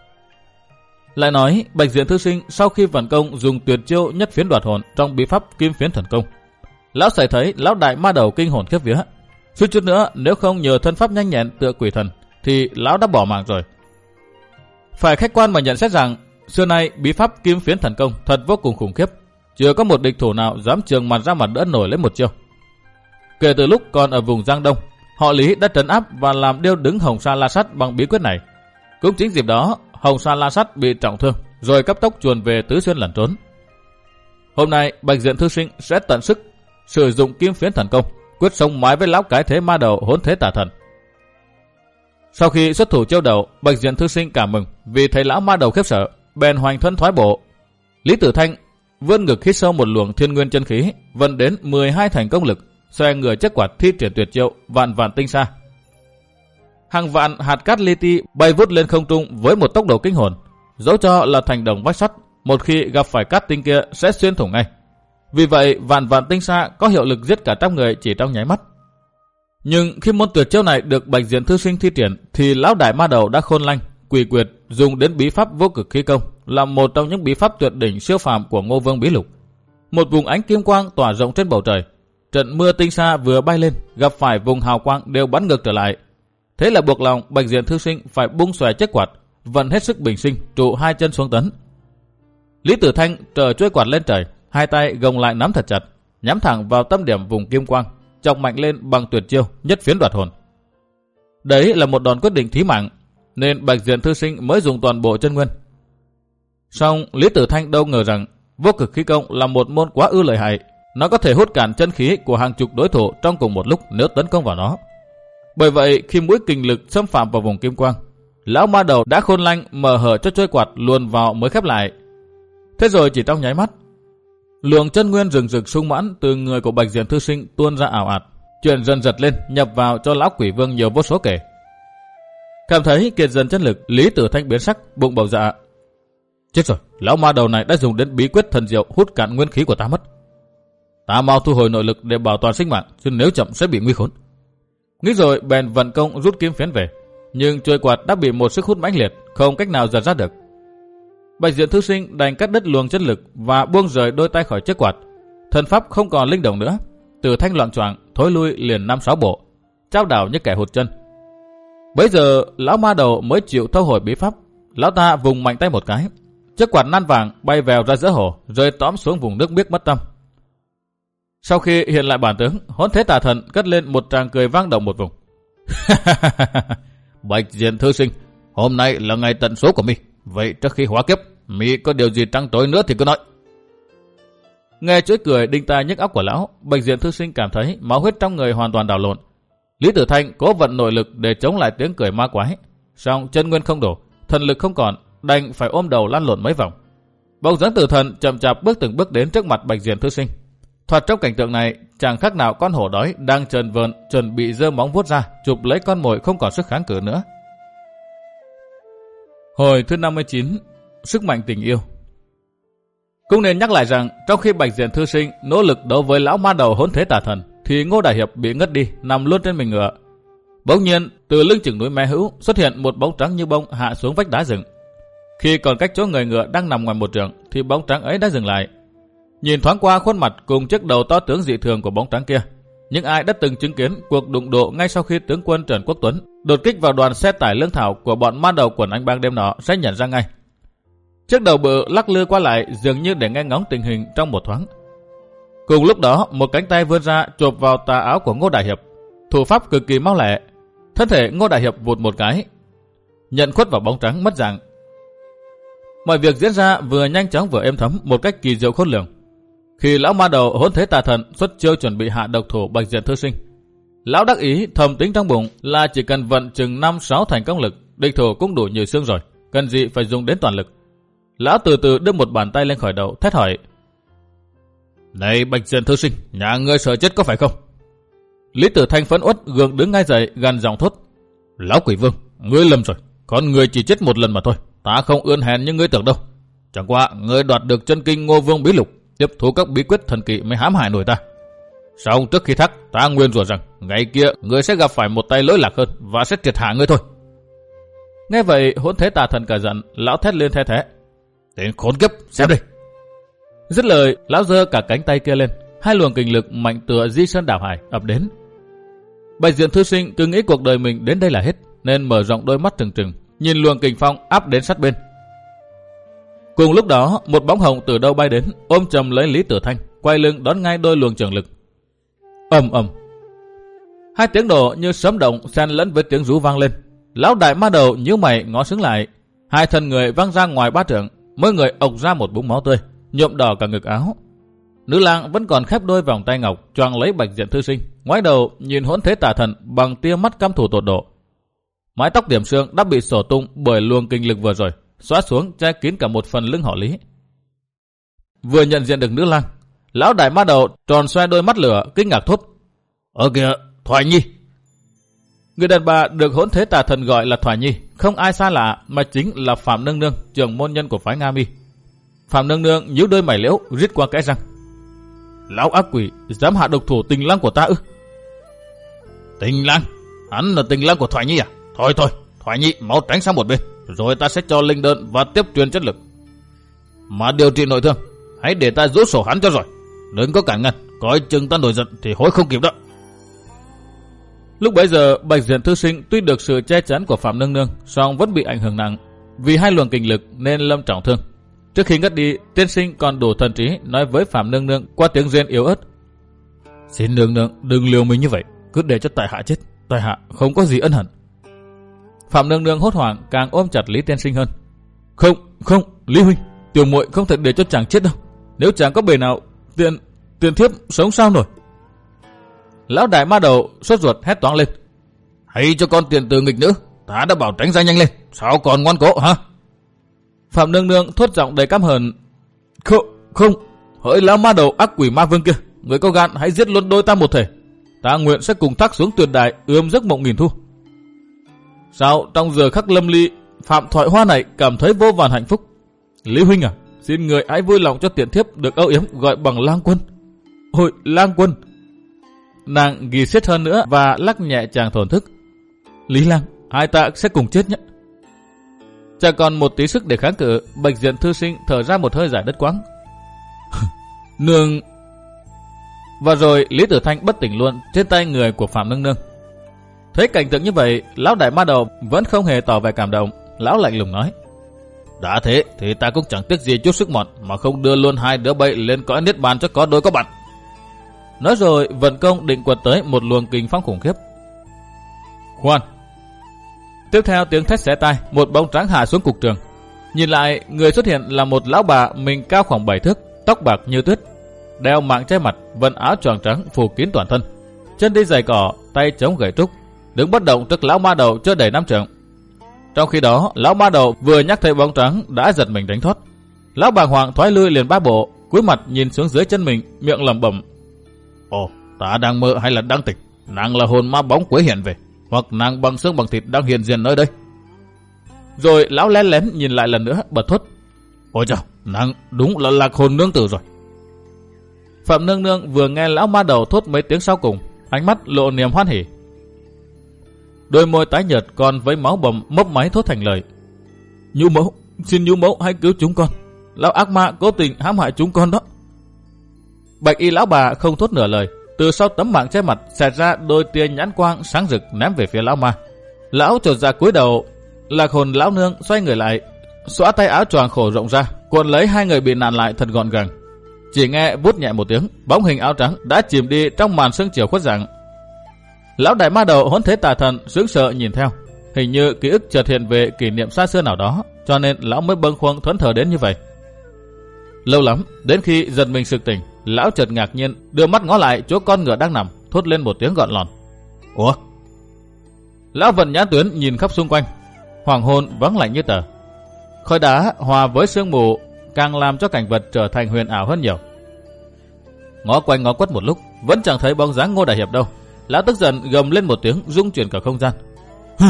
Lại nói, Bạch Diện Thư Sinh sau khi vận công dùng tuyệt chiêu nhất phiến đoạt hồn trong bí pháp kim phiến thần công, lão xảy thấy lão đại ma đầu kinh hồn khiếp vía. Suýt chút nữa nếu không nhờ thân pháp nhanh nhẹn tựa quỷ thần thì lão đã bỏ mạng rồi. Phải khách quan mà nhận xét rằng xưa nay bí pháp kim phiến thần công thật vô cùng khủng khiếp, chưa có một địch thủ nào dám trường mặt ra mặt đỡ nổi lấy một chiêu. Kể từ lúc còn ở vùng Giang Đông, họ Lý đã trấn áp và làm điêu đứng Hồng Sa La Sát bằng bí quyết này. Cũng chính dịp đó, Hồng Sa La Sát bị trọng thương, rồi cấp tốc chuồn về Tứ Xuyên lẩn trốn. Hôm nay, Bạch Diện Thư Sinh sẽ tận sức sử dụng kim phiến thần công, quyết sống mái với lão cái thế ma đầu hỗn thế tà thần. Sau khi xuất thủ chiêu đầu, Bạch Diện Thư Sinh cảm mừng vì thấy lão ma đầu khiếp sợ, bèn hoành thân thoái bộ. Lý Tử Thanh vươn ngực hít sâu một luồng thiên nguyên chân khí, vận đến mười hai thành công lực, xoay người chiếc quạt thi triển tuyệt chiêu vạn vạn tinh sa. Hàng vạn hạt cát li ti bay vút lên không trung với một tốc độ kinh hồn, dẫu cho là thành đồng vách sắt, một khi gặp phải cát tinh kia sẽ xuyên thủng ngay. Vì vậy vạn vạn tinh sa có hiệu lực giết cả trăm người chỉ trong nháy mắt. Nhưng khi môn tuyệt chiêu này được Bạch Diện Thư Sinh thi triển thì lão đại ma đầu đã khôn lanh, quỷ quyệt dùng đến bí pháp vô cực khí công, là một trong những bí pháp tuyệt đỉnh siêu phàm của Ngô Vương Bí Lục. Một vùng ánh kim quang tỏa rộng trên bầu trời, trận mưa tinh sa vừa bay lên gặp phải vùng hào quang đều bắn ngược trở lại. Thế là buộc lòng Bạch Diện Thư Sinh phải bung xòe chiếc quạt, vận hết sức bình sinh trụ hai chân xuống tấn. Lý Tử Thanh trở chuôi quạt lên trời, hai tay gồng lại nắm thật chặt, nhắm thẳng vào tâm điểm vùng kim quang, chọc mạnh lên bằng tuyệt chiêu nhất phiến đoạt hồn. Đấy là một đòn quyết định thí mạng, nên Bạch Diện Thư Sinh mới dùng toàn bộ chân nguyên. Song Lý Tử Thanh đâu ngờ rằng vô cực khí công là một môn quá ư lợi hại, nó có thể hút cạn chân khí của hàng chục đối thủ trong cùng một lúc nếu tấn công vào nó. Bởi vậy khi mũi kình lực xâm phạm vào vùng kim quang, lão ma đầu đã khôn lanh mở hở cho trôi quạt luồn vào mới khép lại. Thế rồi chỉ trong nháy mắt, luồng chân nguyên rừng rực sung mãn từ người của Bạch Diện Thư Sinh tuôn ra ảo ạt, chuyển dần dật lên nhập vào cho lão quỷ vương nhiều vô số kể. Cảm thấy kiệt dần chân lực, Lý Tử Thanh biến sắc, bụng bầu dạ. Chết rồi, lão ma đầu này đã dùng đến bí quyết thần diệu hút cạn nguyên khí của ta mất. Ta mau thu hồi nội lực để bảo toàn sinh mạng, chứ nếu chậm sẽ bị nguy khốn. Nghĩ rồi bèn vận công rút kiếm phiến về, nhưng chuôi quạt đã bị một sức hút mãnh liệt, không cách nào giật ra được. Bạch Diện Thư Sinh đành cắt đứt luồng chân lực và buông rời đôi tay khỏi chiếc quạt. Thần pháp không còn linh động nữa, Tử Thanh loạng choạng thối lui liền năm sáu bộ, trao đảo như kẻ hụt chân. Bấy giờ lão ma đầu mới chịu thâu hồi bí pháp. Lão ta vùng mạnh tay một cái, chiếc quạt nan vàng bay vèo ra giữa hồ, rơi tõm xuống vùng nước biếc mất tâm. Sau khi hiện lại bản tướng, hỗn thế tà thần cất lên một tràng cười vang động một vùng. Bạch Diện Thư Sinh, hôm nay là ngày tận số của mi. Vậy trước khi hóa kiếp, mi có điều gì trăng tối nữa thì cứ nói. Nghe chuỗi cười đinh tai nhức óc của lão, Bạch Diện Thư Sinh cảm thấy máu huyết trong người hoàn toàn đảo lộn. Lý Tử Thanh cố vận nội lực để chống lại tiếng cười ma quái, song chân nguyên không đủ, thần lực không còn, đành phải ôm đầu lăn lộn mấy vòng. Bóng dáng tử thần chậm chạp bước từng bước đến trước mặt Bạch Diện Thư Sinh. Thoạt trong cảnh tượng này, chẳng khác nào con hổ đói đang trần vờn chuẩn bị giơ móng vuốt ra chụp lấy con mồi không còn sức kháng cự nữa. Hồi thứ năm mươi chín, sức mạnh tình yêu. Cũng nên nhắc lại rằng trong khi Bạch Diện Thư Sinh nỗ lực đấu với lão ma đầu hỗn thế tà thần, thì Ngô Đại Hiệp bị ngất đi, nằm luôn trên mình ngựa. Bỗng nhiên từ lưng chừng núi Mé Hữu xuất hiện một bóng trắng như bông hạ xuống vách đá rừng. Khi còn cách chỗ người ngựa đang nằm ngoài một trượng, thì bóng trắng ấy đã dừng lại. Nhìn thoáng qua khuôn mặt cùng chiếc đầu to tướng dị thường của bóng trắng kia, những ai đã từng chứng kiến cuộc đụng độ ngay sau khi tướng quân Trần Quốc Tuấn đột kích vào đoàn xe tải lương thảo của bọn ma đầu quần Anh Bang đêm nọ sẽ nhận ra ngay. Chiếc đầu bự lắc lư qua lại dường như để nghe ngóng tình hình trong một thoáng. Cùng lúc đó, một cánh tay vươn ra chộp vào tà áo của Ngô Đại Hiệp, thủ pháp cực kỳ mau lẹ. Thân thể Ngô Đại Hiệp vụt một cái, nhận khuất vào bóng trắng mất dạng. Mọi việc diễn ra vừa nhanh chóng vừa êm thấm một cách kỳ diệu khôn lường. Khi lão ma đầu hỗn thế tà thần xuất chiêu chuẩn bị hạ độc thủ Bạch Diện Thư Sinh, lão đắc ý thầm tính trong bụng là chỉ cần vận chừng năm sáu thành công lực, địch thủ cũng đủ nhiều xương rồi, cần gì phải dùng đến toàn lực. Lão từ từ đưa một bàn tay lên khỏi đầu, thét hỏi: "Này Bạch Diện Thư Sinh, nhà ngươi sợ chết có phải không?" Lý Tử Thanh phẫn uất gượng đứng ngay dậy, gằn giọng thốt: "Lão Quỷ Vương, ngươi lầm rồi, con người chỉ chết một lần mà thôi, ta không ươn hèn như ngươi tưởng đâu. Chẳng qua ngươi đoạt được chân kinh Ngô Vương bí lục, tiếp thu các bí quyết thần kỳ mới hãm hại nổi ta. Sau trước khi thắc, ta nguyên rủa rằng ngày kia ngươi sẽ gặp phải một tay lỗi lạc hơn và sẽ triệt hạ ngươi thôi." Nghe vậy hỗn thế tà thần cả giận, lão thét lên the thé: "Tên khốn kiếp, xem đây!" Dứt lời, lão giơ cả cánh tay kia lên, hai luồng kình lực mạnh tựa di sơn đảo hải ập đến. Bạch Diện Thư Sinh cứ nghĩ cuộc đời mình đến đây là hết, nên mở rộng đôi mắt trừng trừng, nhìn luồng kình phong áp đến sát bên. Cùng lúc đó, một bóng hồng từ đâu bay đến, ôm chầm lấy Lý Tử Thanh, quay lưng đón ngay đôi luồng trường lực. Ầm ầm, hai tiếng nổ như sấm động xen lẫn với tiếng rú vang lên. Lão đại ma đầu nhíu mày ngó xứng lại, hai thân người văng ra ngoài ba trượng, mỗi người ộc ra một búng máu tươi, nhuộm đỏ cả ngực áo. Nữ lang vẫn còn khép đôi vòng tay ngọc choàng lấy Bạch Diện Thư Sinh, ngoái đầu nhìn hỗn thế tà thần bằng tia mắt căm thù tột độ. Mái tóc điểm xương đã bị xổ tung bởi luồng kinh lực vừa rồi, xóa xuống che kín cả một phần lưng họ Lý. Vừa nhận diện được nữ lang, lão đại ma đầu tròn xoe đôi mắt lửa, kinh ngạc thốt: "Ở kìa, Thoại Nhi!" Người đàn bà được hỗn thế tà thần gọi là Thoại Nhi không ai xa lạ mà chính là Phạm Nương Nương, trưởng môn nhân của phái Nga Mi. Phạm Nương Nương nhíu đôi mày liễu, rít qua kẽ răng: "Lão ác quỷ dám hạ độc thủ tình lang của ta ư?" "Tình lang? Hắn là tình lang của Thoại Nhi à? Thôi thôi, Thoại Nhi mau tránh sang một bên, rồi ta sẽ cho linh đơn và tiếp truyền chất lực. Mà điều trị nội thương, hãy để ta rũ sổ hắn cho rồi. Đừng có cản ngăn, coi chừng ta nổi giận thì hối không kịp đó." Lúc bấy giờ, Bạch Diện Thư Sinh tuy được sự che chắn của Phạm Nương Nương, song vẫn bị ảnh hưởng nặng vì hai luồng kình lực nên lâm trọng thương. Trước khi ngất đi, tiên sinh còn đủ thần trí nói với Phạm Nương Nương qua tiếng rên yếu ớt: "Xin Nương Nương đừng liều mình như vậy, cứ để cho tại hạ chết, tại hạ không có gì ân hận." Phạm Nương Nương hốt hoảng càng ôm chặt Lý tiên sinh hơn: "Không, không, Lý huynh, tiểu muội không thể để cho chàng chết đâu. Nếu chàng có bề nào, tiền tiền thiếp sống sao nổi." Lão đại ma đầu sốt ruột hét toáng lên: "Hãy cho con tiền từ nghịch nữ, ta đã bảo tránh ra nhanh lên, sao còn ngoan cố hả?" Phạm Nương Nương thốt giọng đầy căm hờn: "Không, không, hỡi lão ma đầu ác quỷ ma vương kia, người có gan hãy giết luôn đôi ta một thể. Ta nguyện sẽ cùng thác xuống tuyệt đài ươm giấc mộng nghìn thu." Sao trong giờ khắc lâm ly, Phạm Thoại Hoa này cảm thấy vô vàn hạnh phúc. "Lý huynh à, xin người hãy vui lòng cho tiện thiếp được âu yếm gọi bằng Lang Quân." "Ôi Lang Quân!" Nàng ghi xiết hơn nữa và lắc nhẹ chàng thổn thức: "Lý Lang, hai ta sẽ cùng chết nhé." Chẳng còn một tí sức để kháng cự, Bạch Diện Thư Sinh thở ra một hơi dài đứt quãng. "Nương..." Và rồi Lý Tử Thanh bất tỉnh luôn trên tay người của Phạm Nương Nương. Thấy cảnh tượng như vậy, lão đại ma đầu vẫn không hề tỏ vẻ cảm động. Lão lạnh lùng nói: "Đã thế thì ta cũng chẳng tiếc gì chút sức mọn mà không đưa luôn hai đứa bay lên cõi niết bàn cho có đôi có bạn." Nói rồi vận công định quật tới một luồng kình phong khủng khiếp. "Khoan!" Tiếp theo tiếng thét xé tai, một bóng trắng hạ xuống cục trường. Nhìn lại, người xuất hiện là một lão bà mình cao khoảng bảy thước, tóc bạc như tuyết, đeo mạng che mặt, vận áo choàng trắng phủ kín toàn thân, chân đi giày cỏ, tay chống gậy trúc, đứng bất động trước lão ma đầu chưa đầy năm trượng. Trong khi đó, lão ma đầu vừa nhắc thấy bóng trắng đã giật mình đánh thoát. Lão bàng hoàng thoái lui liền ba bộ, cúi mặt nhìn xuống dưới chân mình, miệng lẩm bẩm: "Ồ, ta đang mơ hay là đang tỉnh? Nàng là hồn ma bóng quế hiện về, hoặc nàng bằng xương bằng thịt đang hiện diện nơi đây?" Rồi lão lén lén nhìn lại lần nữa, bật thốt: Ôi chào, nàng đúng là Lạc Hồn nương tử rồi. Phạm nương nương vừa nghe lão ma đầu thốt mấy tiếng sau cùng, ánh mắt lộ niềm hoan hỉ. Đôi môi tái nhợt còn với máu bầm mấp máy thốt thành lời. Nhũ mẫu, xin nhũ mẫu hãy cứu chúng con. Lão ác ma cố tình hãm hại chúng con đó. Bạch y lão bà không thốt nửa lời, từ sau tấm mạng che mặt xẹt ra đôi tia nhãn quang sáng rực ném về phía lão ma. Lão chột dạ cúi đầu. Lạc Hồn lão nương xoay người lại, xõa tay áo choàng khổ rộng ra, cuộn lấy hai người bị nạn lại thật gọn gàng. Chỉ nghe vút nhẹ một tiếng, bóng hình áo trắng đã chìm đi trong màn sương chiều khuất dạng. Lão đại ma đầu Hỗn Thế Tà Thần sững sờ nhìn theo, hình như ký ức chợt hiện về kỷ niệm xa xưa nào đó, cho nên lão mới bâng khuâng thẫn thờ đến như vậy. Lâu lắm, đến khi giật mình sực tỉnh, lão chợt ngạc nhiên đưa mắt ngó lại chỗ con ngựa đang nằm, thốt lên một tiếng gọn lòn. Ủa? Lão vận nhãn tuyến nhìn khắp xung quanh, hoàng hôn vắng lạnh như tờ. Khói đá hòa với sương mù càng làm cho cảnh vật trở thành huyền ảo hơn nhiều. Ngó quanh ngó quất một lúc, vẫn chẳng thấy bóng dáng Ngô đại hiệp đâu. Lão tức giận gầm lên một tiếng, rung chuyển cả không gian. Hừ.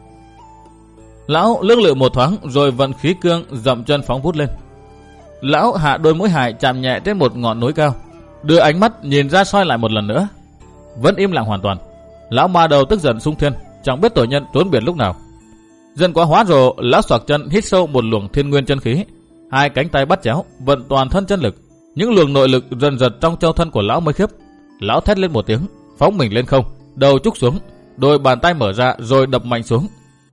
Lão lưỡng lự một thoáng rồi vận khí cương dậm chân phóng vút lên. Lão hạ đôi mũi hài chạm nhẹ trên một ngọn núi cao, đưa ánh mắt nhìn ra soi lại một lần nữa. Vẫn im lặng hoàn toàn. Lão ma đầu tức giận xung thiên, chẳng biết tội nhân trốn biệt lúc nào. Dần quá hóa rồ, lão xoạc chân hít sâu một luồng thiên nguyên chân khí, hai cánh tay bắt chéo vận toàn thân chân lực. Những luồng nội lực dần dần trong châu thân của lão mới khiếp. Lão thét lên một tiếng, phóng mình lên không, đầu trúc xuống, đôi bàn tay mở ra rồi đập mạnh xuống.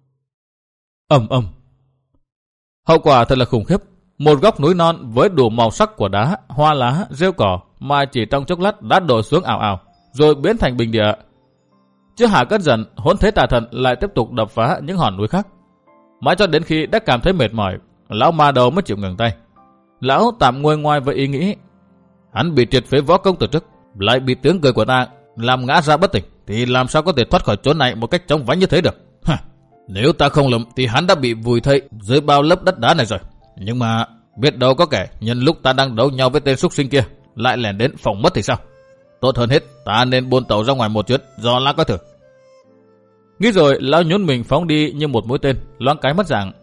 Ầm ầm. Hậu quả thật là khủng khiếp. Một góc núi non với đủ màu sắc của đá, hoa lá, rêu cỏ mà chỉ trong chốc lát đã đổ xuống ảo ảo, rồi biến thành bình địa. Chưa hạ cất giận, Hỗn Thế Tà Thần lại tiếp tục đập phá những hòn núi khác. Mãi cho đến khi đã cảm thấy mệt mỏi, lão ma đầu mới chịu ngừng tay. Lão tạm nguôi ngoai với ý nghĩ, hắn bị triệt phế võ công từ trước, lại bị tiếng cười của ta làm ngã ra bất tỉnh, thì làm sao có thể thoát khỏi chỗ này một cách chóng vánh như thế được? Hả? Nếu ta không lầm thì hắn đã bị vùi thây dưới bao lớp đất đá này rồi. Nhưng mà biết đâu có kẻ nhân lúc ta đang đấu nhau với tên súc sinh kia lại lẻn đến phòng mất thì sao? Tốt hơn hết ta nên buôn tàu ra ngoài một chuyến do lá coi thử. Nghĩ rồi lão nhún mình phóng đi như một mũi tên, loáng cái mất dạng.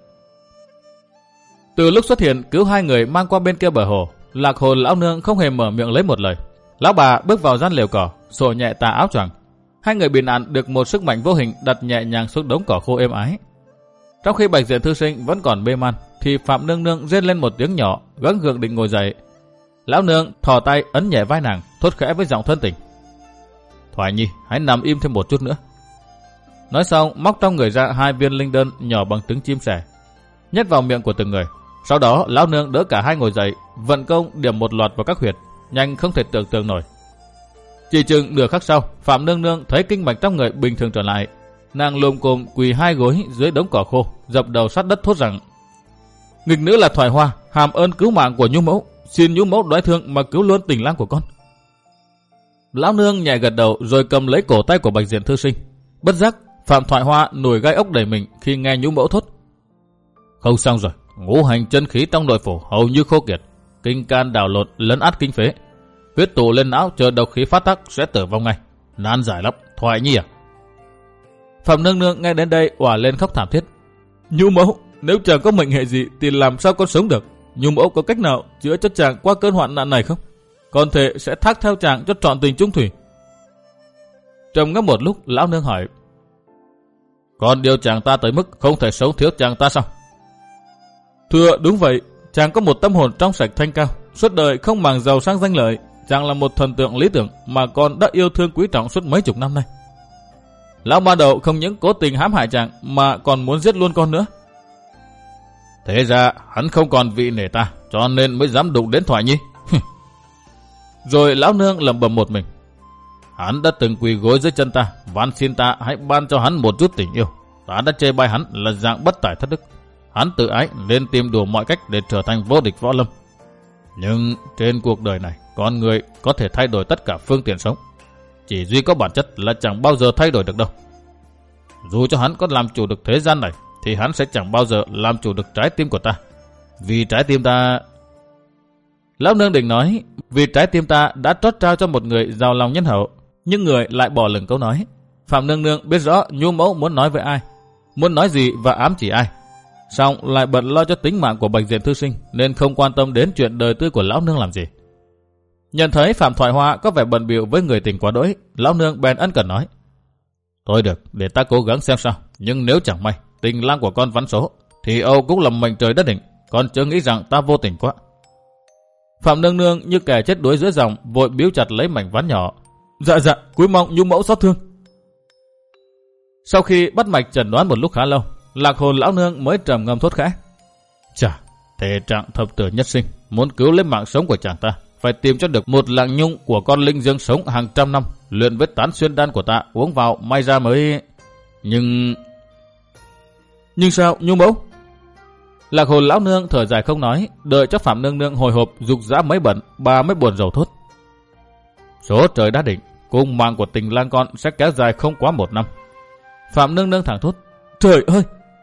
Từ lúc xuất hiện cứu hai người mang qua bên kia bờ hồ, Lạc Hồn lão nương không hề mở miệng lấy một lời. Lão bà bước vào gian lều cỏ, xổ nhẹ tà áo choàng. Hai người bị nạn được một sức mạnh vô hình đặt nhẹ nhàng xuống đống cỏ khô êm ái. Trong khi Bạch Diện thư sinh vẫn còn mê man, thì Phạm nương nương rên lên một tiếng nhỏ, gắng gượng định ngồi dậy. Lão nương thò tay ấn nhẹ vai nàng, thốt khẽ với giọng thân tình. Thoại nhi, hãy nằm im thêm một chút nữa. Nói xong móc trong người ra hai viên linh đơn nhỏ bằng trứng chim sẻ, nhét vào miệng của từng người. Sau đó lão nương đỡ cả hai ngồi dậy, vận công điểm một loạt vào các huyệt, nhanh không thể tưởng tượng nổi. Chỉ chừng nửa khắc sau, Phạm nương nương thấy kinh mạch trong người bình thường trở lại. Nàng lồm cồm quỳ hai gối dưới đống cỏ khô, dập đầu sát đất thốt rằng: Nghịch nữ là Thoại Hoa, hàm ơn cứu mạng của nhũ mẫu, xin nhũ mẫu đoái thương mà cứu luôn tình lang của con. Lão nương nhẹ gật đầu rồi cầm lấy cổ tay của Bạch Diện thư sinh. Bất giác Phạm Thoại Hoa nổi gai ốc đầy mình khi nghe nhũ mẫu thốt: Không xong rồi, ngũ hành chân khí trong nội phủ hầu như khô kiệt, kinh can đảo lộn lấn át kinh phế, huyết tụ lên não, chờ độc khí phát tác sẽ tử vong ngay. Nan giải lắm, Thoại nhi à. Phạm nương nương nghe đến đây òa lên khóc thảm thiết. Nhũ mẫu, nếu chàng có mệnh hệ gì thì làm sao con sống được? Nhũ mẫu có cách nào chữa cho chàng qua cơn hoạn nạn này không? Con thể sẽ thác theo chàng cho trọn tình chung thủy. Trầm ngâm một lúc, lão nương hỏi: Con điều chàng ta tới mức không thể sống thiếu chàng ta sao? Thưa đúng vậy, chàng có một tâm hồn trong sạch thanh cao, suốt đời không màng giàu sang danh lợi. Chàng là một thần tượng lý tưởng mà con đã yêu thương quý trọng suốt mấy chục năm nay. Lão ma đầu không những cố tình hãm hại chàng mà còn muốn giết luôn con nữa. Thế ra hắn không còn vị nể ta, cho nên mới dám đụng đến Thoại nhi. Rồi lão nương lẩm bẩm một mình: Hắn đã từng quỳ gối dưới chân ta, van xin ta hãy ban cho hắn một chút tình yêu. Ta đã chê bai hắn là dạng bất tài thất đức. Hắn tự ái nên tìm đủ mọi cách để trở thành vô địch võ lâm. Nhưng trên cuộc đời này, con người có thể thay đổi tất cả phương tiện sống, chỉ duy có bản chất là chẳng bao giờ thay đổi được đâu. Dù cho hắn có làm chủ được thế gian này, thì hắn sẽ chẳng bao giờ làm chủ được trái tim của ta. Vì trái tim ta... Lão nương định nói, vì trái tim ta đã trót trao cho một người giàu lòng nhân hậu, nhưng người lại bỏ lửng câu nói. Phạm nương nương biết rõ nhũ mẫu muốn nói với ai, muốn nói gì và ám chỉ ai. song lại bận lo cho tính mạng của Bạch Diện thư sinh nên không quan tâm đến chuyện đời tư của lão nương làm gì. Nhận thấy Phạm Thoại Hoa có vẻ bận bịu với người tình quá đỗi, lão nương bèn ân cần nói: Thôi được, để ta cố gắng xem sao, nhưng nếu chẳng may tình lang của con vắn số thì Âu cũng là mệnh trời đất định, con chớ nghĩ rằng ta vô tình quá. Phạm nương nương như kẻ chết đuối giữa dòng, vội biếu chặt lấy mảnh ván nhỏ. Dạ dạ, cúi mong nhung mẫu xót thương. Sau khi bắt mạch chẩn đoán một lúc khá lâu, Lạc Hồn lão nương mới trầm ngâm thốt khẽ: Chà, thể trạng thập tử nhất sinh, muốn cứu lấy mạng sống của chàng ta, phải tìm cho được một lạng nhung của con linh dương sống hàng trăm năm, luyện với tán xuyên đan của ta uống vào may ra mới. Nhưng nhưng sao nhung mẫu? Lạc Hồn lão nương thở dài không nói, đợi cho Phạm nương nương hồi hộp dục dã mấy bận, bà mới buồn rầu thốt: Số trời đã định, cung mạng của tình lang con sẽ kéo dài không quá một năm. Phạm nương nương thẳng thốt: Trời ơi!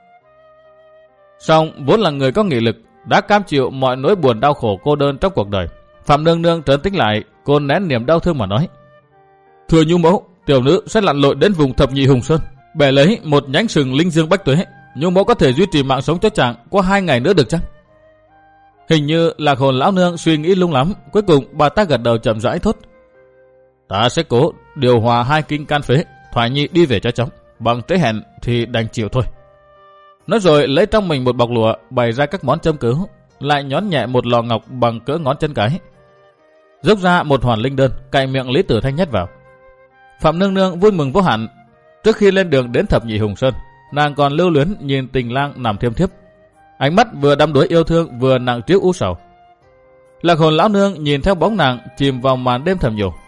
Song vốn là người có nghị lực, đã cam chịu mọi nỗi buồn đau khổ cô đơn trong cuộc đời, Phạm nương nương trấn tĩnh lại, cô nén niềm đau thương mà nói: Thưa nhung mẫu, tiểu nữ sẽ lặn lội đến vùng thập nhị hùng sơn, bẻ lấy một nhánh sừng linh dương bách tuế. Nhung mẫu có thể duy trì mạng sống cho chàng qua hai ngày nữa được chăng? Hình như Lạc Hồn lão nương suy nghĩ lung lắm, cuối cùng bà ta gật đầu chậm rãi thốt: Ta sẽ cố điều hòa hai kinh can phế, Thoại Nhi đi về cho chóng, bằng trễ hẹn thì đành chịu thôi. Nói rồi lấy trong mình một bọc lụa, bày ra các món châm cứu, lại nhón nhẹ một lò ngọc bằng cỡ ngón chân cái, dốc ra một hoàn linh đơn, cạy miệng Lý Tử Thanh nhét vào. Phạm nương nương vui mừng vô hạn. Trước khi lên đường đến thập nhị hùng sơn, nàng còn lưu luyến nhìn tình lang nằm thiêm thiếp, ánh mắt vừa đắm đuối yêu thương vừa nặng trĩu u sầu. Lạc Hồn lão nương nhìn theo bóng nàng chìm vào màn đêm thầm nhủ: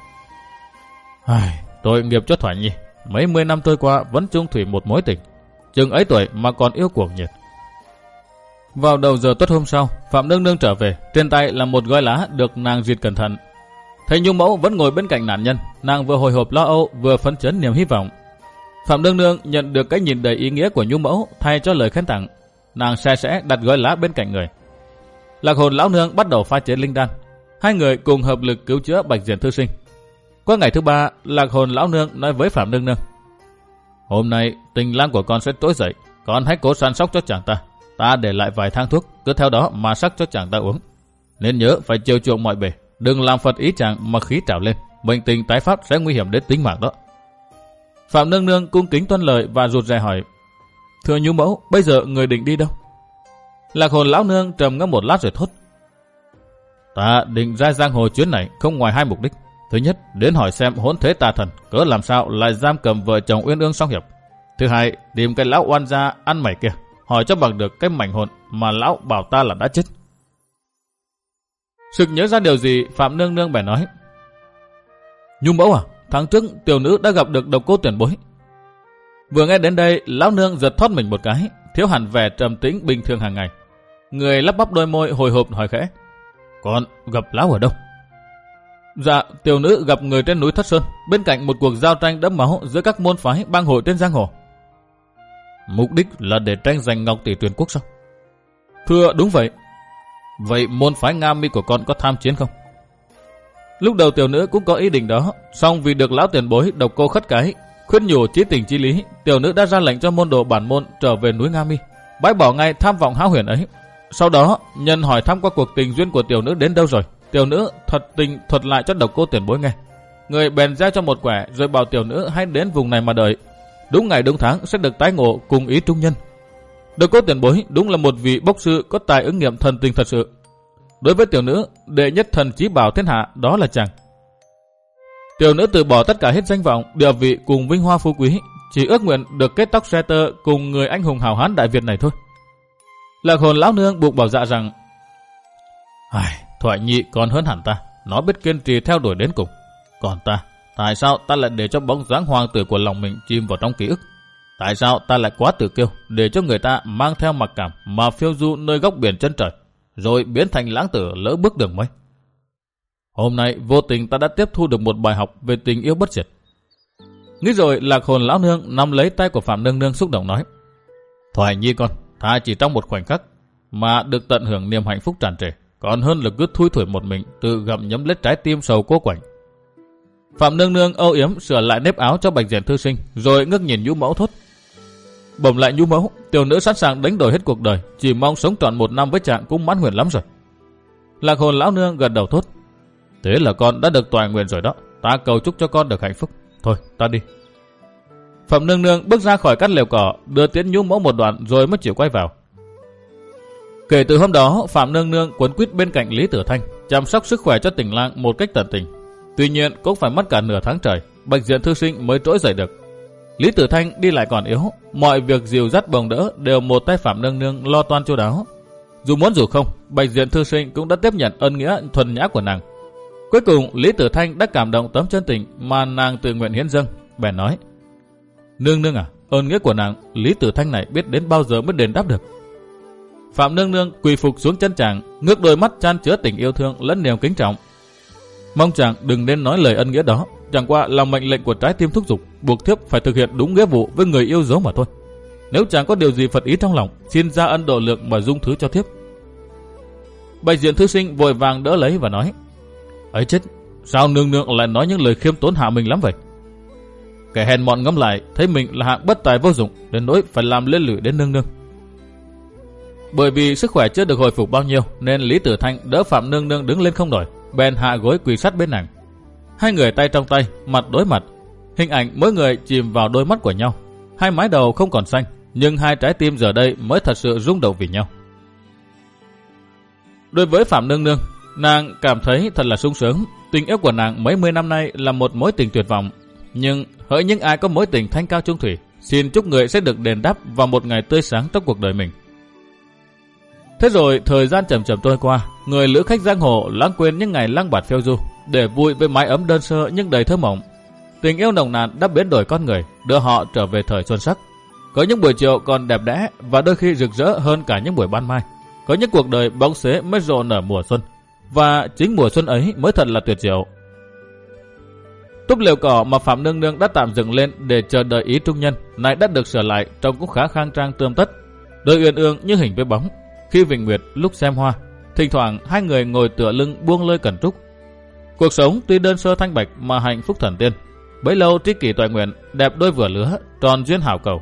Ai, tội nghiệp cho Thoại Nhi, mấy mươi năm trôi qua vẫn chung thủy một mối tình, chừng ấy tuổi mà còn yêu cuồng nhiệt. Vào đầu giờ tuất hôm sau, Phạm nương nương trở về, trên tay là một gói lá được nàng duyệt cẩn thận. Thấy nhung mẫu vẫn ngồi bên cạnh nạn nhân, nàng vừa hồi hộp lo âu vừa phấn chấn niềm hy vọng. Phạm nương nương nhận được cái nhìn đầy ý nghĩa của nhung mẫu, thay cho lời khen tặng, nàng xe sẽ đặt gói lá bên cạnh người. Lạc Hồn lão nương bắt đầu pha chế linh đan, hai người cùng hợp lực cứu chữa Bạch Diện thư sinh. Qua ngày thứ ba, Lạc Hồn lão nương nói với Phạm nương nương: Hôm nay tình lang của con sẽ trỗi dậy, con hãy cố săn sóc cho chàng ta. Ta để lại vài thang thuốc, cứ theo đó mà sắc cho chàng ta uống. Nên nhớ phải chiều chuộng mọi bề, đừng làm phật ý chàng mà khí trào lên, bệnh tình tái phát sẽ nguy hiểm đến tính mạng đó. Phạm nương nương cung kính tuân lời và rụt rè hỏi: Thưa nhung mẫu, bây giờ người định đi đâu? Lạc Hồn lão nương trầm ngâm một lát rồi thốt: Ta định ra giang hồ chuyến này không ngoài hai mục đích. Thứ nhất, đến hỏi xem hỗn thế tà thần cớ làm sao lại giam cầm vợ chồng uyên ương song hiệp. Thứ hai, tìm cái lão oan gia ăn mày kia, hỏi cho bằng được cái mảnh hồn mà lão bảo ta là đã chết. Sực nhớ ra điều gì, Phạm nương nương bèn nói: Nhung mẫu à, tháng trước tiểu nữ đã gặp được độc cô tuyển bối. Vừa nghe đến đây, lão nương giật thoát mình một cái, thiếu hẳn vẻ trầm tĩnh bình thường hàng ngày. Người lắp bắp đôi môi hồi hộp hỏi khẽ: Con gặp lão ở đâu? Dạ, tiểu nữ gặp người trên núi Thất Sơn, bên cạnh một cuộc giao tranh đẫm máu giữa các môn phái bang hội trên giang hồ. Mục đích là để tranh giành ngọc tỷ truyền quốc sao? Thưa đúng vậy. Vậy môn phái Nga Mi của con có tham chiến không? Lúc đầu tiểu nữ cũng có ý định đó, song vì được lão tiền bối độc cô khất cái khuyên nhủ chí tình chí lý, tiểu nữ đã ra lệnh cho môn đồ bản môn trở về núi Nga Mi, bãi bỏ ngay tham vọng hão huyền ấy. Sau đó, nhân hỏi thăm qua cuộc tình duyên của tiểu nữ đến đâu rồi, tiểu nữ thật tình thuật lại cho độc cô tiền bối nghe. Người bèn giao cho một quẻ rồi bảo tiểu nữ hãy đến vùng này mà đợi, đúng ngày đúng tháng sẽ được tái ngộ cùng ý trung nhân. Độc cô tiền bối đúng là một vị bốc sư có tài ứng nghiệm thần tình thật sự. Đối với tiểu nữ, đệ nhất thần chí bảo thiên hạ đó là chàng. Tiểu nữ từ bỏ tất cả hết danh vọng, địa vị cùng vinh hoa phú quý, chỉ ước nguyện được kết tóc xe tơ cùng người anh hùng hào hán Đại Việt này thôi. Lạc Hồn lão nương buộc bảo dạ rằng: Ai, Thoại Nhi còn hơn hẳn ta, nó biết kiên trì theo đuổi đến cùng. Còn ta, tại sao ta lại để cho bóng dáng hoàng tử của lòng mình chìm vào trong ký ức? Tại sao ta lại quá tự kiêu, để cho người ta mang theo mặc cảm mà phiêu du nơi góc biển chân trời, rồi biến thành lãng tử lỡ bước đường mây? Hôm nay vô tình ta đã tiếp thu được một bài học về tình yêu bất diệt. Nghĩ rồi, Lạc Hồn lão nương nắm lấy tay của Phạm nương nương xúc động nói: Thoại Nhi con, ta chỉ trong một khoảnh khắc mà được tận hưởng niềm hạnh phúc tràn trề, còn hơn là cứ thui thủi một mình tự gặm nhấm lấy trái tim sầu cô quạnh. Phạm nương nương âu yếm sửa lại nếp áo cho Bạch Diện thư sinh, rồi ngước nhìn nhũ mẫu thốt: Bẩm lại Nhũ mẫu, tiểu nữ sẵn sàng đánh đổi hết cuộc đời, chỉ mong sống trọn một năm với chàng cũng mãn nguyện lắm rồi. Lạc Hồn lão nương gật đầu thốt. Thế là con đã được toại nguyện rồi đó, ta cầu chúc cho con được hạnh phúc. Thôi, ta đi. Phạm nương nương bước ra khỏi căn lều cỏ, đưa tiễn Nhũ mẫu một đoạn rồi mới chịu quay vào. Kể từ hôm đó, Phạm nương nương quấn quýt bên cạnh Lý Tử Thanh, chăm sóc sức khỏe cho Tình Lang một cách tận tình. Tuy nhiên cũng phải mất cả nửa tháng trời, Bạch Diện thư sinh mới trỗi dậy được. Lý Tử Thanh đi lại còn yếu, mọi việc dìu dắt bồng đỡ đều một tay Phạm nương nương lo toan chu đáo. Dù muốn dù không, Bạch Diện thư sinh cũng đã tiếp nhận ân nghĩa thuần nhã của nàng. Cuối cùng Lý Tử Thanh đã cảm động tấm chân tình mà nàng tự nguyện hiến dâng, bèn nói: Nương nương à, ơn nghĩa của nàng Lý Tử Thanh này biết đến bao giờ mới đền đáp được. Phạm nương nương quỳ phục xuống chân chàng, ngước đôi mắt chan chứa tình yêu thương lẫn niềm kính trọng. Mong chàng đừng nên nói lời ân nghĩa đó, chẳng qua là mệnh lệnh của trái tim thúc giục, buộc thiếp phải thực hiện đúng nghĩa vụ với người yêu dấu mà thôi. Nếu chàng có điều gì phật ý trong lòng, xin ra ân độ lượng mà dung thứ cho thiếp. Bạch Diện thư sinh vội vàng đỡ lấy và nói: Ấy chết, sao nương nương lại nói những lời khiêm tốn hạ mình lắm vậy? Kẻ hèn mọn ngẫm lại thấy mình là hạng bất tài vô dụng, đến nỗi phải làm liên lụy đến nương nương. Bởi vì sức khỏe chưa được hồi phục bao nhiêu nên Lý Tử Thanh đỡ Phạm nương nương đứng lên không nổi, bèn hạ gối quỳ sát bên nàng. Hai người tay trong tay, mặt đối mặt, hình ảnh mỗi người chìm vào đôi mắt của nhau. Hai mái đầu không còn xanh, nhưng hai trái tim giờ đây mới thật sự rung động vì nhau. Đối với Phạm nương nương, nàng cảm thấy thật là sung sướng. Tình yêu của nàng mấy mươi năm nay là một mối tình tuyệt vọng, nhưng hỡi những ai có mối tình thanh cao trung thủy, xin chúc người sẽ được đền đáp vào một ngày tươi sáng trong cuộc đời mình. Thế rồi thời gian chậm chậm trôi qua, người lữ khách giang hồ lãng quên những ngày lang bạt phiêu du, để vui với mái ấm đơn sơ nhưng đầy thơ mộng. Tình yêu nồng nàn đã biến đổi con người, đưa họ trở về thời xuân sắc. Có những buổi chiều còn đẹp đẽ và đôi khi rực rỡ hơn cả những buổi ban mai. Có những cuộc đời bóng xế mới rộ nở mùa xuân, và chính mùa xuân ấy mới thật là tuyệt diệu. Túp lều cỏ mà Phạm nương nương đã tạm dừng lên để chờ đợi ý trung nhân, nay đã được sửa lại, trông cũng khá khang trang tươm tất, đôi uyên ương như hình với bóng. Khi vịnh nguyệt lúc xem hoa, thỉnh thoảng hai người ngồi tựa lưng buông lơi cẩn trúc. Cuộc sống tuy đơn sơ thanh bạch mà hạnh phúc thần tiên. Bấy lâu tri kỷ toại nguyện, đẹp đôi vừa lứa, tròn duyên hảo cầu.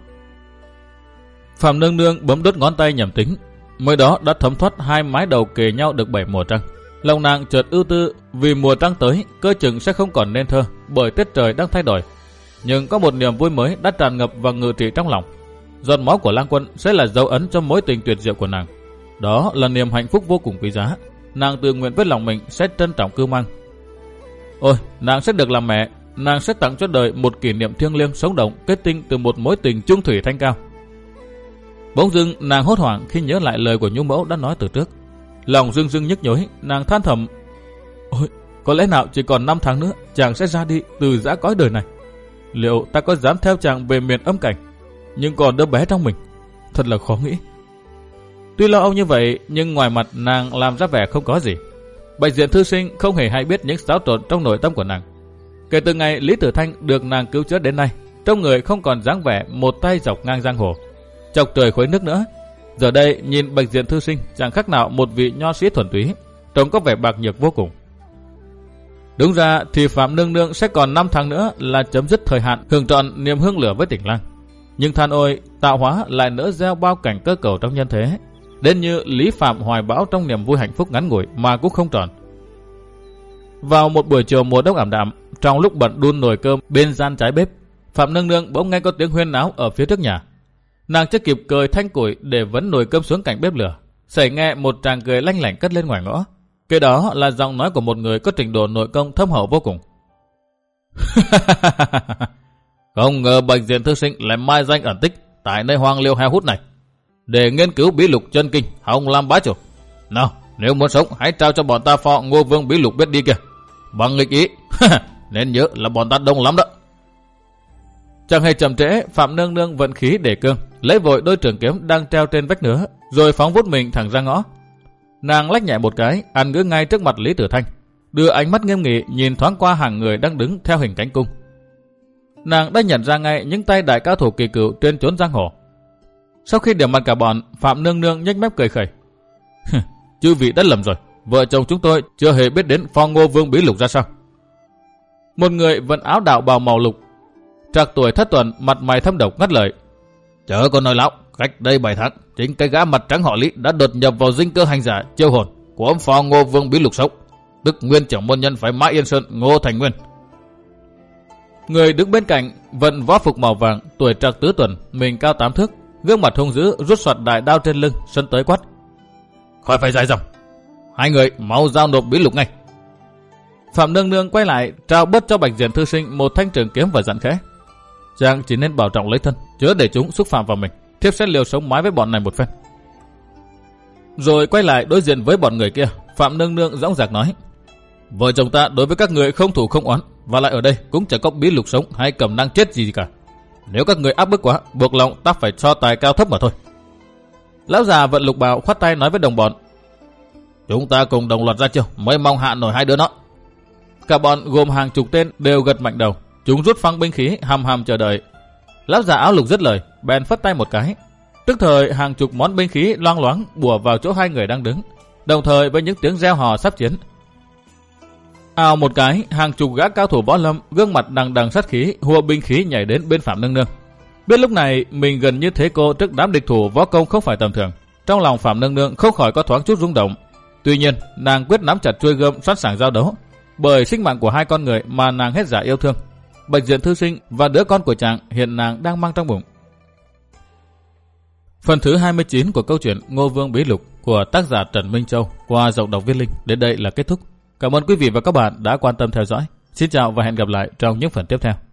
Phạm nương nương bấm đốt ngón tay nhầm tính, mới đó đã thấm thoát hai mái đầu kề nhau được bảy mùa trăng. Lòng nàng chợt ưu tư vì mùa trăng tới, cơ chừng sẽ không còn nên thơ, bởi tiết trời đang thay đổi. Nhưng có một niềm vui mới đã tràn ngập và ngự trị trong lòng. Giọt máu của Lang Quân sẽ là dấu ấn cho mối tình tuyệt diệu của nàng. Đó là niềm hạnh phúc vô cùng quý giá. Nàng tự nguyện với lòng mình sẽ trân trọng cưu mang. Ôi, nàng sẽ được làm mẹ, nàng sẽ tặng cho đời một kỷ niệm thiêng liêng sống động kết tinh từ một mối tình trung thủy thanh cao. Bỗng dưng nàng hốt hoảng khi nhớ lại lời của Nhũ mẫu đã nói từ trước. Lòng rưng rưng nhức nhối, nàng than thầm: Ôi, có lẽ nào chỉ còn năm tháng nữa chàng sẽ ra đi từ dã cõi đời này. Liệu ta có dám theo chàng về miền âm cảnh, nhưng còn đứa bé trong mình, thật là khó nghĩ. Tuy lo âu như vậy, nhưng ngoài mặt nàng làm ra vẻ không có gì. Bạch Diện thư sinh không hề hay biết những xáo trộn trong nội tâm của nàng. Kể từ ngày Lý Tử Thanh được nàng cứu chữa đến nay, trong người không còn dáng vẻ một tay dọc ngang giang hồ, chọc trời khuấy nước nữa. Giờ đây nhìn Bạch Diện thư sinh chẳng khác nào một vị nho sĩ thuần túy, trông có vẻ bạc nhược vô cùng. Đúng ra thì Phạm nương nương sẽ còn năm tháng nữa là chấm dứt thời hạn hưởng trọn niềm hương lửa với Tình Lang. Nhưng than ôi, tạo hóa lại nỡ gieo bao cảnh cơ cầu trong nhân thế, đến như Lý Phạm hoài bão trong niềm vui hạnh phúc ngắn ngủi mà cũng không tròn. Vào một buổi chiều mùa đông ảm đạm, trong lúc bận đun nồi cơm bên gian trái bếp, Phạm nương nương bỗng nghe có tiếng huyên náo ở phía trước nhà. Nàng chưa kịp cởi thanh củi để vấn nồi cơm xuống cạnh bếp lửa, sẩy nghe một tràng cười lanh lảnh cất lên ngoài ngõ. Cái đó là giọng nói của một người có trình độ nội công thâm hậu vô cùng. Không ngờ Bạch Diện thư sinh lại mai danh ẩn tích tại nơi hoang liêu heo hút này để nghiên cứu bí lục chân kinh hòng làm bá chủ. Nào, nếu muốn sống hãy trao cho bọn ta phò Ngô Vương bí lục biết đi kìa. Bằng nghịch ý, nên nhớ là bọn ta đông lắm đó. Chẳng hề chậm trễ, Phạm nương nương vận khí để cương, lấy vội đôi trường kiếm đang treo trên vách nữa, rồi phóng vút mình thẳng ra ngõ. Nàng lách nhẹ một cái, ăn ngữ ngay trước mặt Lý Tử Thanh, đưa ánh mắt nghiêm nghị nhìn thoáng qua hàng người đang đứng theo hình cánh cung. Nàng đã nhận ra ngay những tay đại cao thủ kỳ cựu trên chốn giang hồ. Sau khi điểm mặt cả bọn, Phạm nương nương nhếch mép cười khẩy. Chư vị đã lầm rồi, vợ chồng chúng tôi chưa hề biết đến Phong Ngô Vương bí lục ra sao. Một người vận áo đạo bào màu lục, trạc tuổi thất tuần, mặt mày thâm độc ngắt lời. Chớ còn nói lão, cách đây bảy tháng, chính cái gã mặt trắng họ Lý đã đột nhập vào dinh cơ hành giả chiêu hồn của ông phò Ngô Vương Bí Lục sống, tức nguyên trưởng môn nhân phái Mã Yên Sơn Ngô Thành Nguyên. Người đứng bên cạnh vận võ phục màu vàng, tuổi trạc tứ tuần, mình cao tám thước, gương mặt hung dữ, rút soạt đại đao trên lưng, sân tới quát: khỏi phải dài dòng, hai người mau giao nộp bí lục ngay. Phạm Nương Nương quay lại trao bớt cho Bạch Diện thư sinh một thanh trường kiếm và dặn khẽ: chàng chỉ nên bảo trọng lấy thân, chớ để chúng xúc phạm vào mình, thiếp sẽ liều sống mái với bọn này một phen. Rồi quay lại đối diện với bọn người kia, Phạm Nương Nương dõng dạc nói: vợ chồng ta đối với các người không thủ không oán, và lại ở đây cũng chẳng có bí lục sống hay cầm năng chết gì cả. Nếu các người áp bức quá, buộc lòng ta phải cho tài cao thấp mà thôi. Lão già vận lục bào khoát tay nói với đồng bọn: chúng ta cùng đồng loạt ra chiêu, mới mong hạ nổi hai đứa nó. Cả bọn gồm hàng chục tên đều gật mạnh đầu, chúng rút phăng binh khí hàm hàm chờ đợi. Lão già áo lục dứt lời, bèn phất tay một cái, tức thời hàng chục món binh khí loang loáng bùa vào chỗ hai người đang đứng, đồng thời với những tiếng reo hò sắp chiến. Ào một cái, hàng chục gã cao thủ võ lâm gương mặt đằng đằng sát khí hùa binh khí nhảy đến bên Phạm Nương Nương. Biết lúc này mình gần như thế cô trước đám địch thủ võ công không phải tầm thường, trong lòng Phạm Nương Nương không khỏi có thoáng chút rung động. Tuy nhiên nàng quyết nắm chặt chuôi gươm sẵn sàng giao đấu, bởi sinh mạng của hai con người mà nàng hết dạ yêu thương, Bạch Diện thư sinh và đứa con của chàng hiện nàng đang mang trong bụng. Phần thứ hai mươi chín của câu chuyện Ngô Vương Bí Lục của tác giả Trần Minh Châu qua giọng đọc Viết Linh đến đây là kết thúc. Cảm ơn quý vị và các bạn đã quan tâm theo dõi. Xin chào và hẹn gặp lại trong những phần tiếp theo.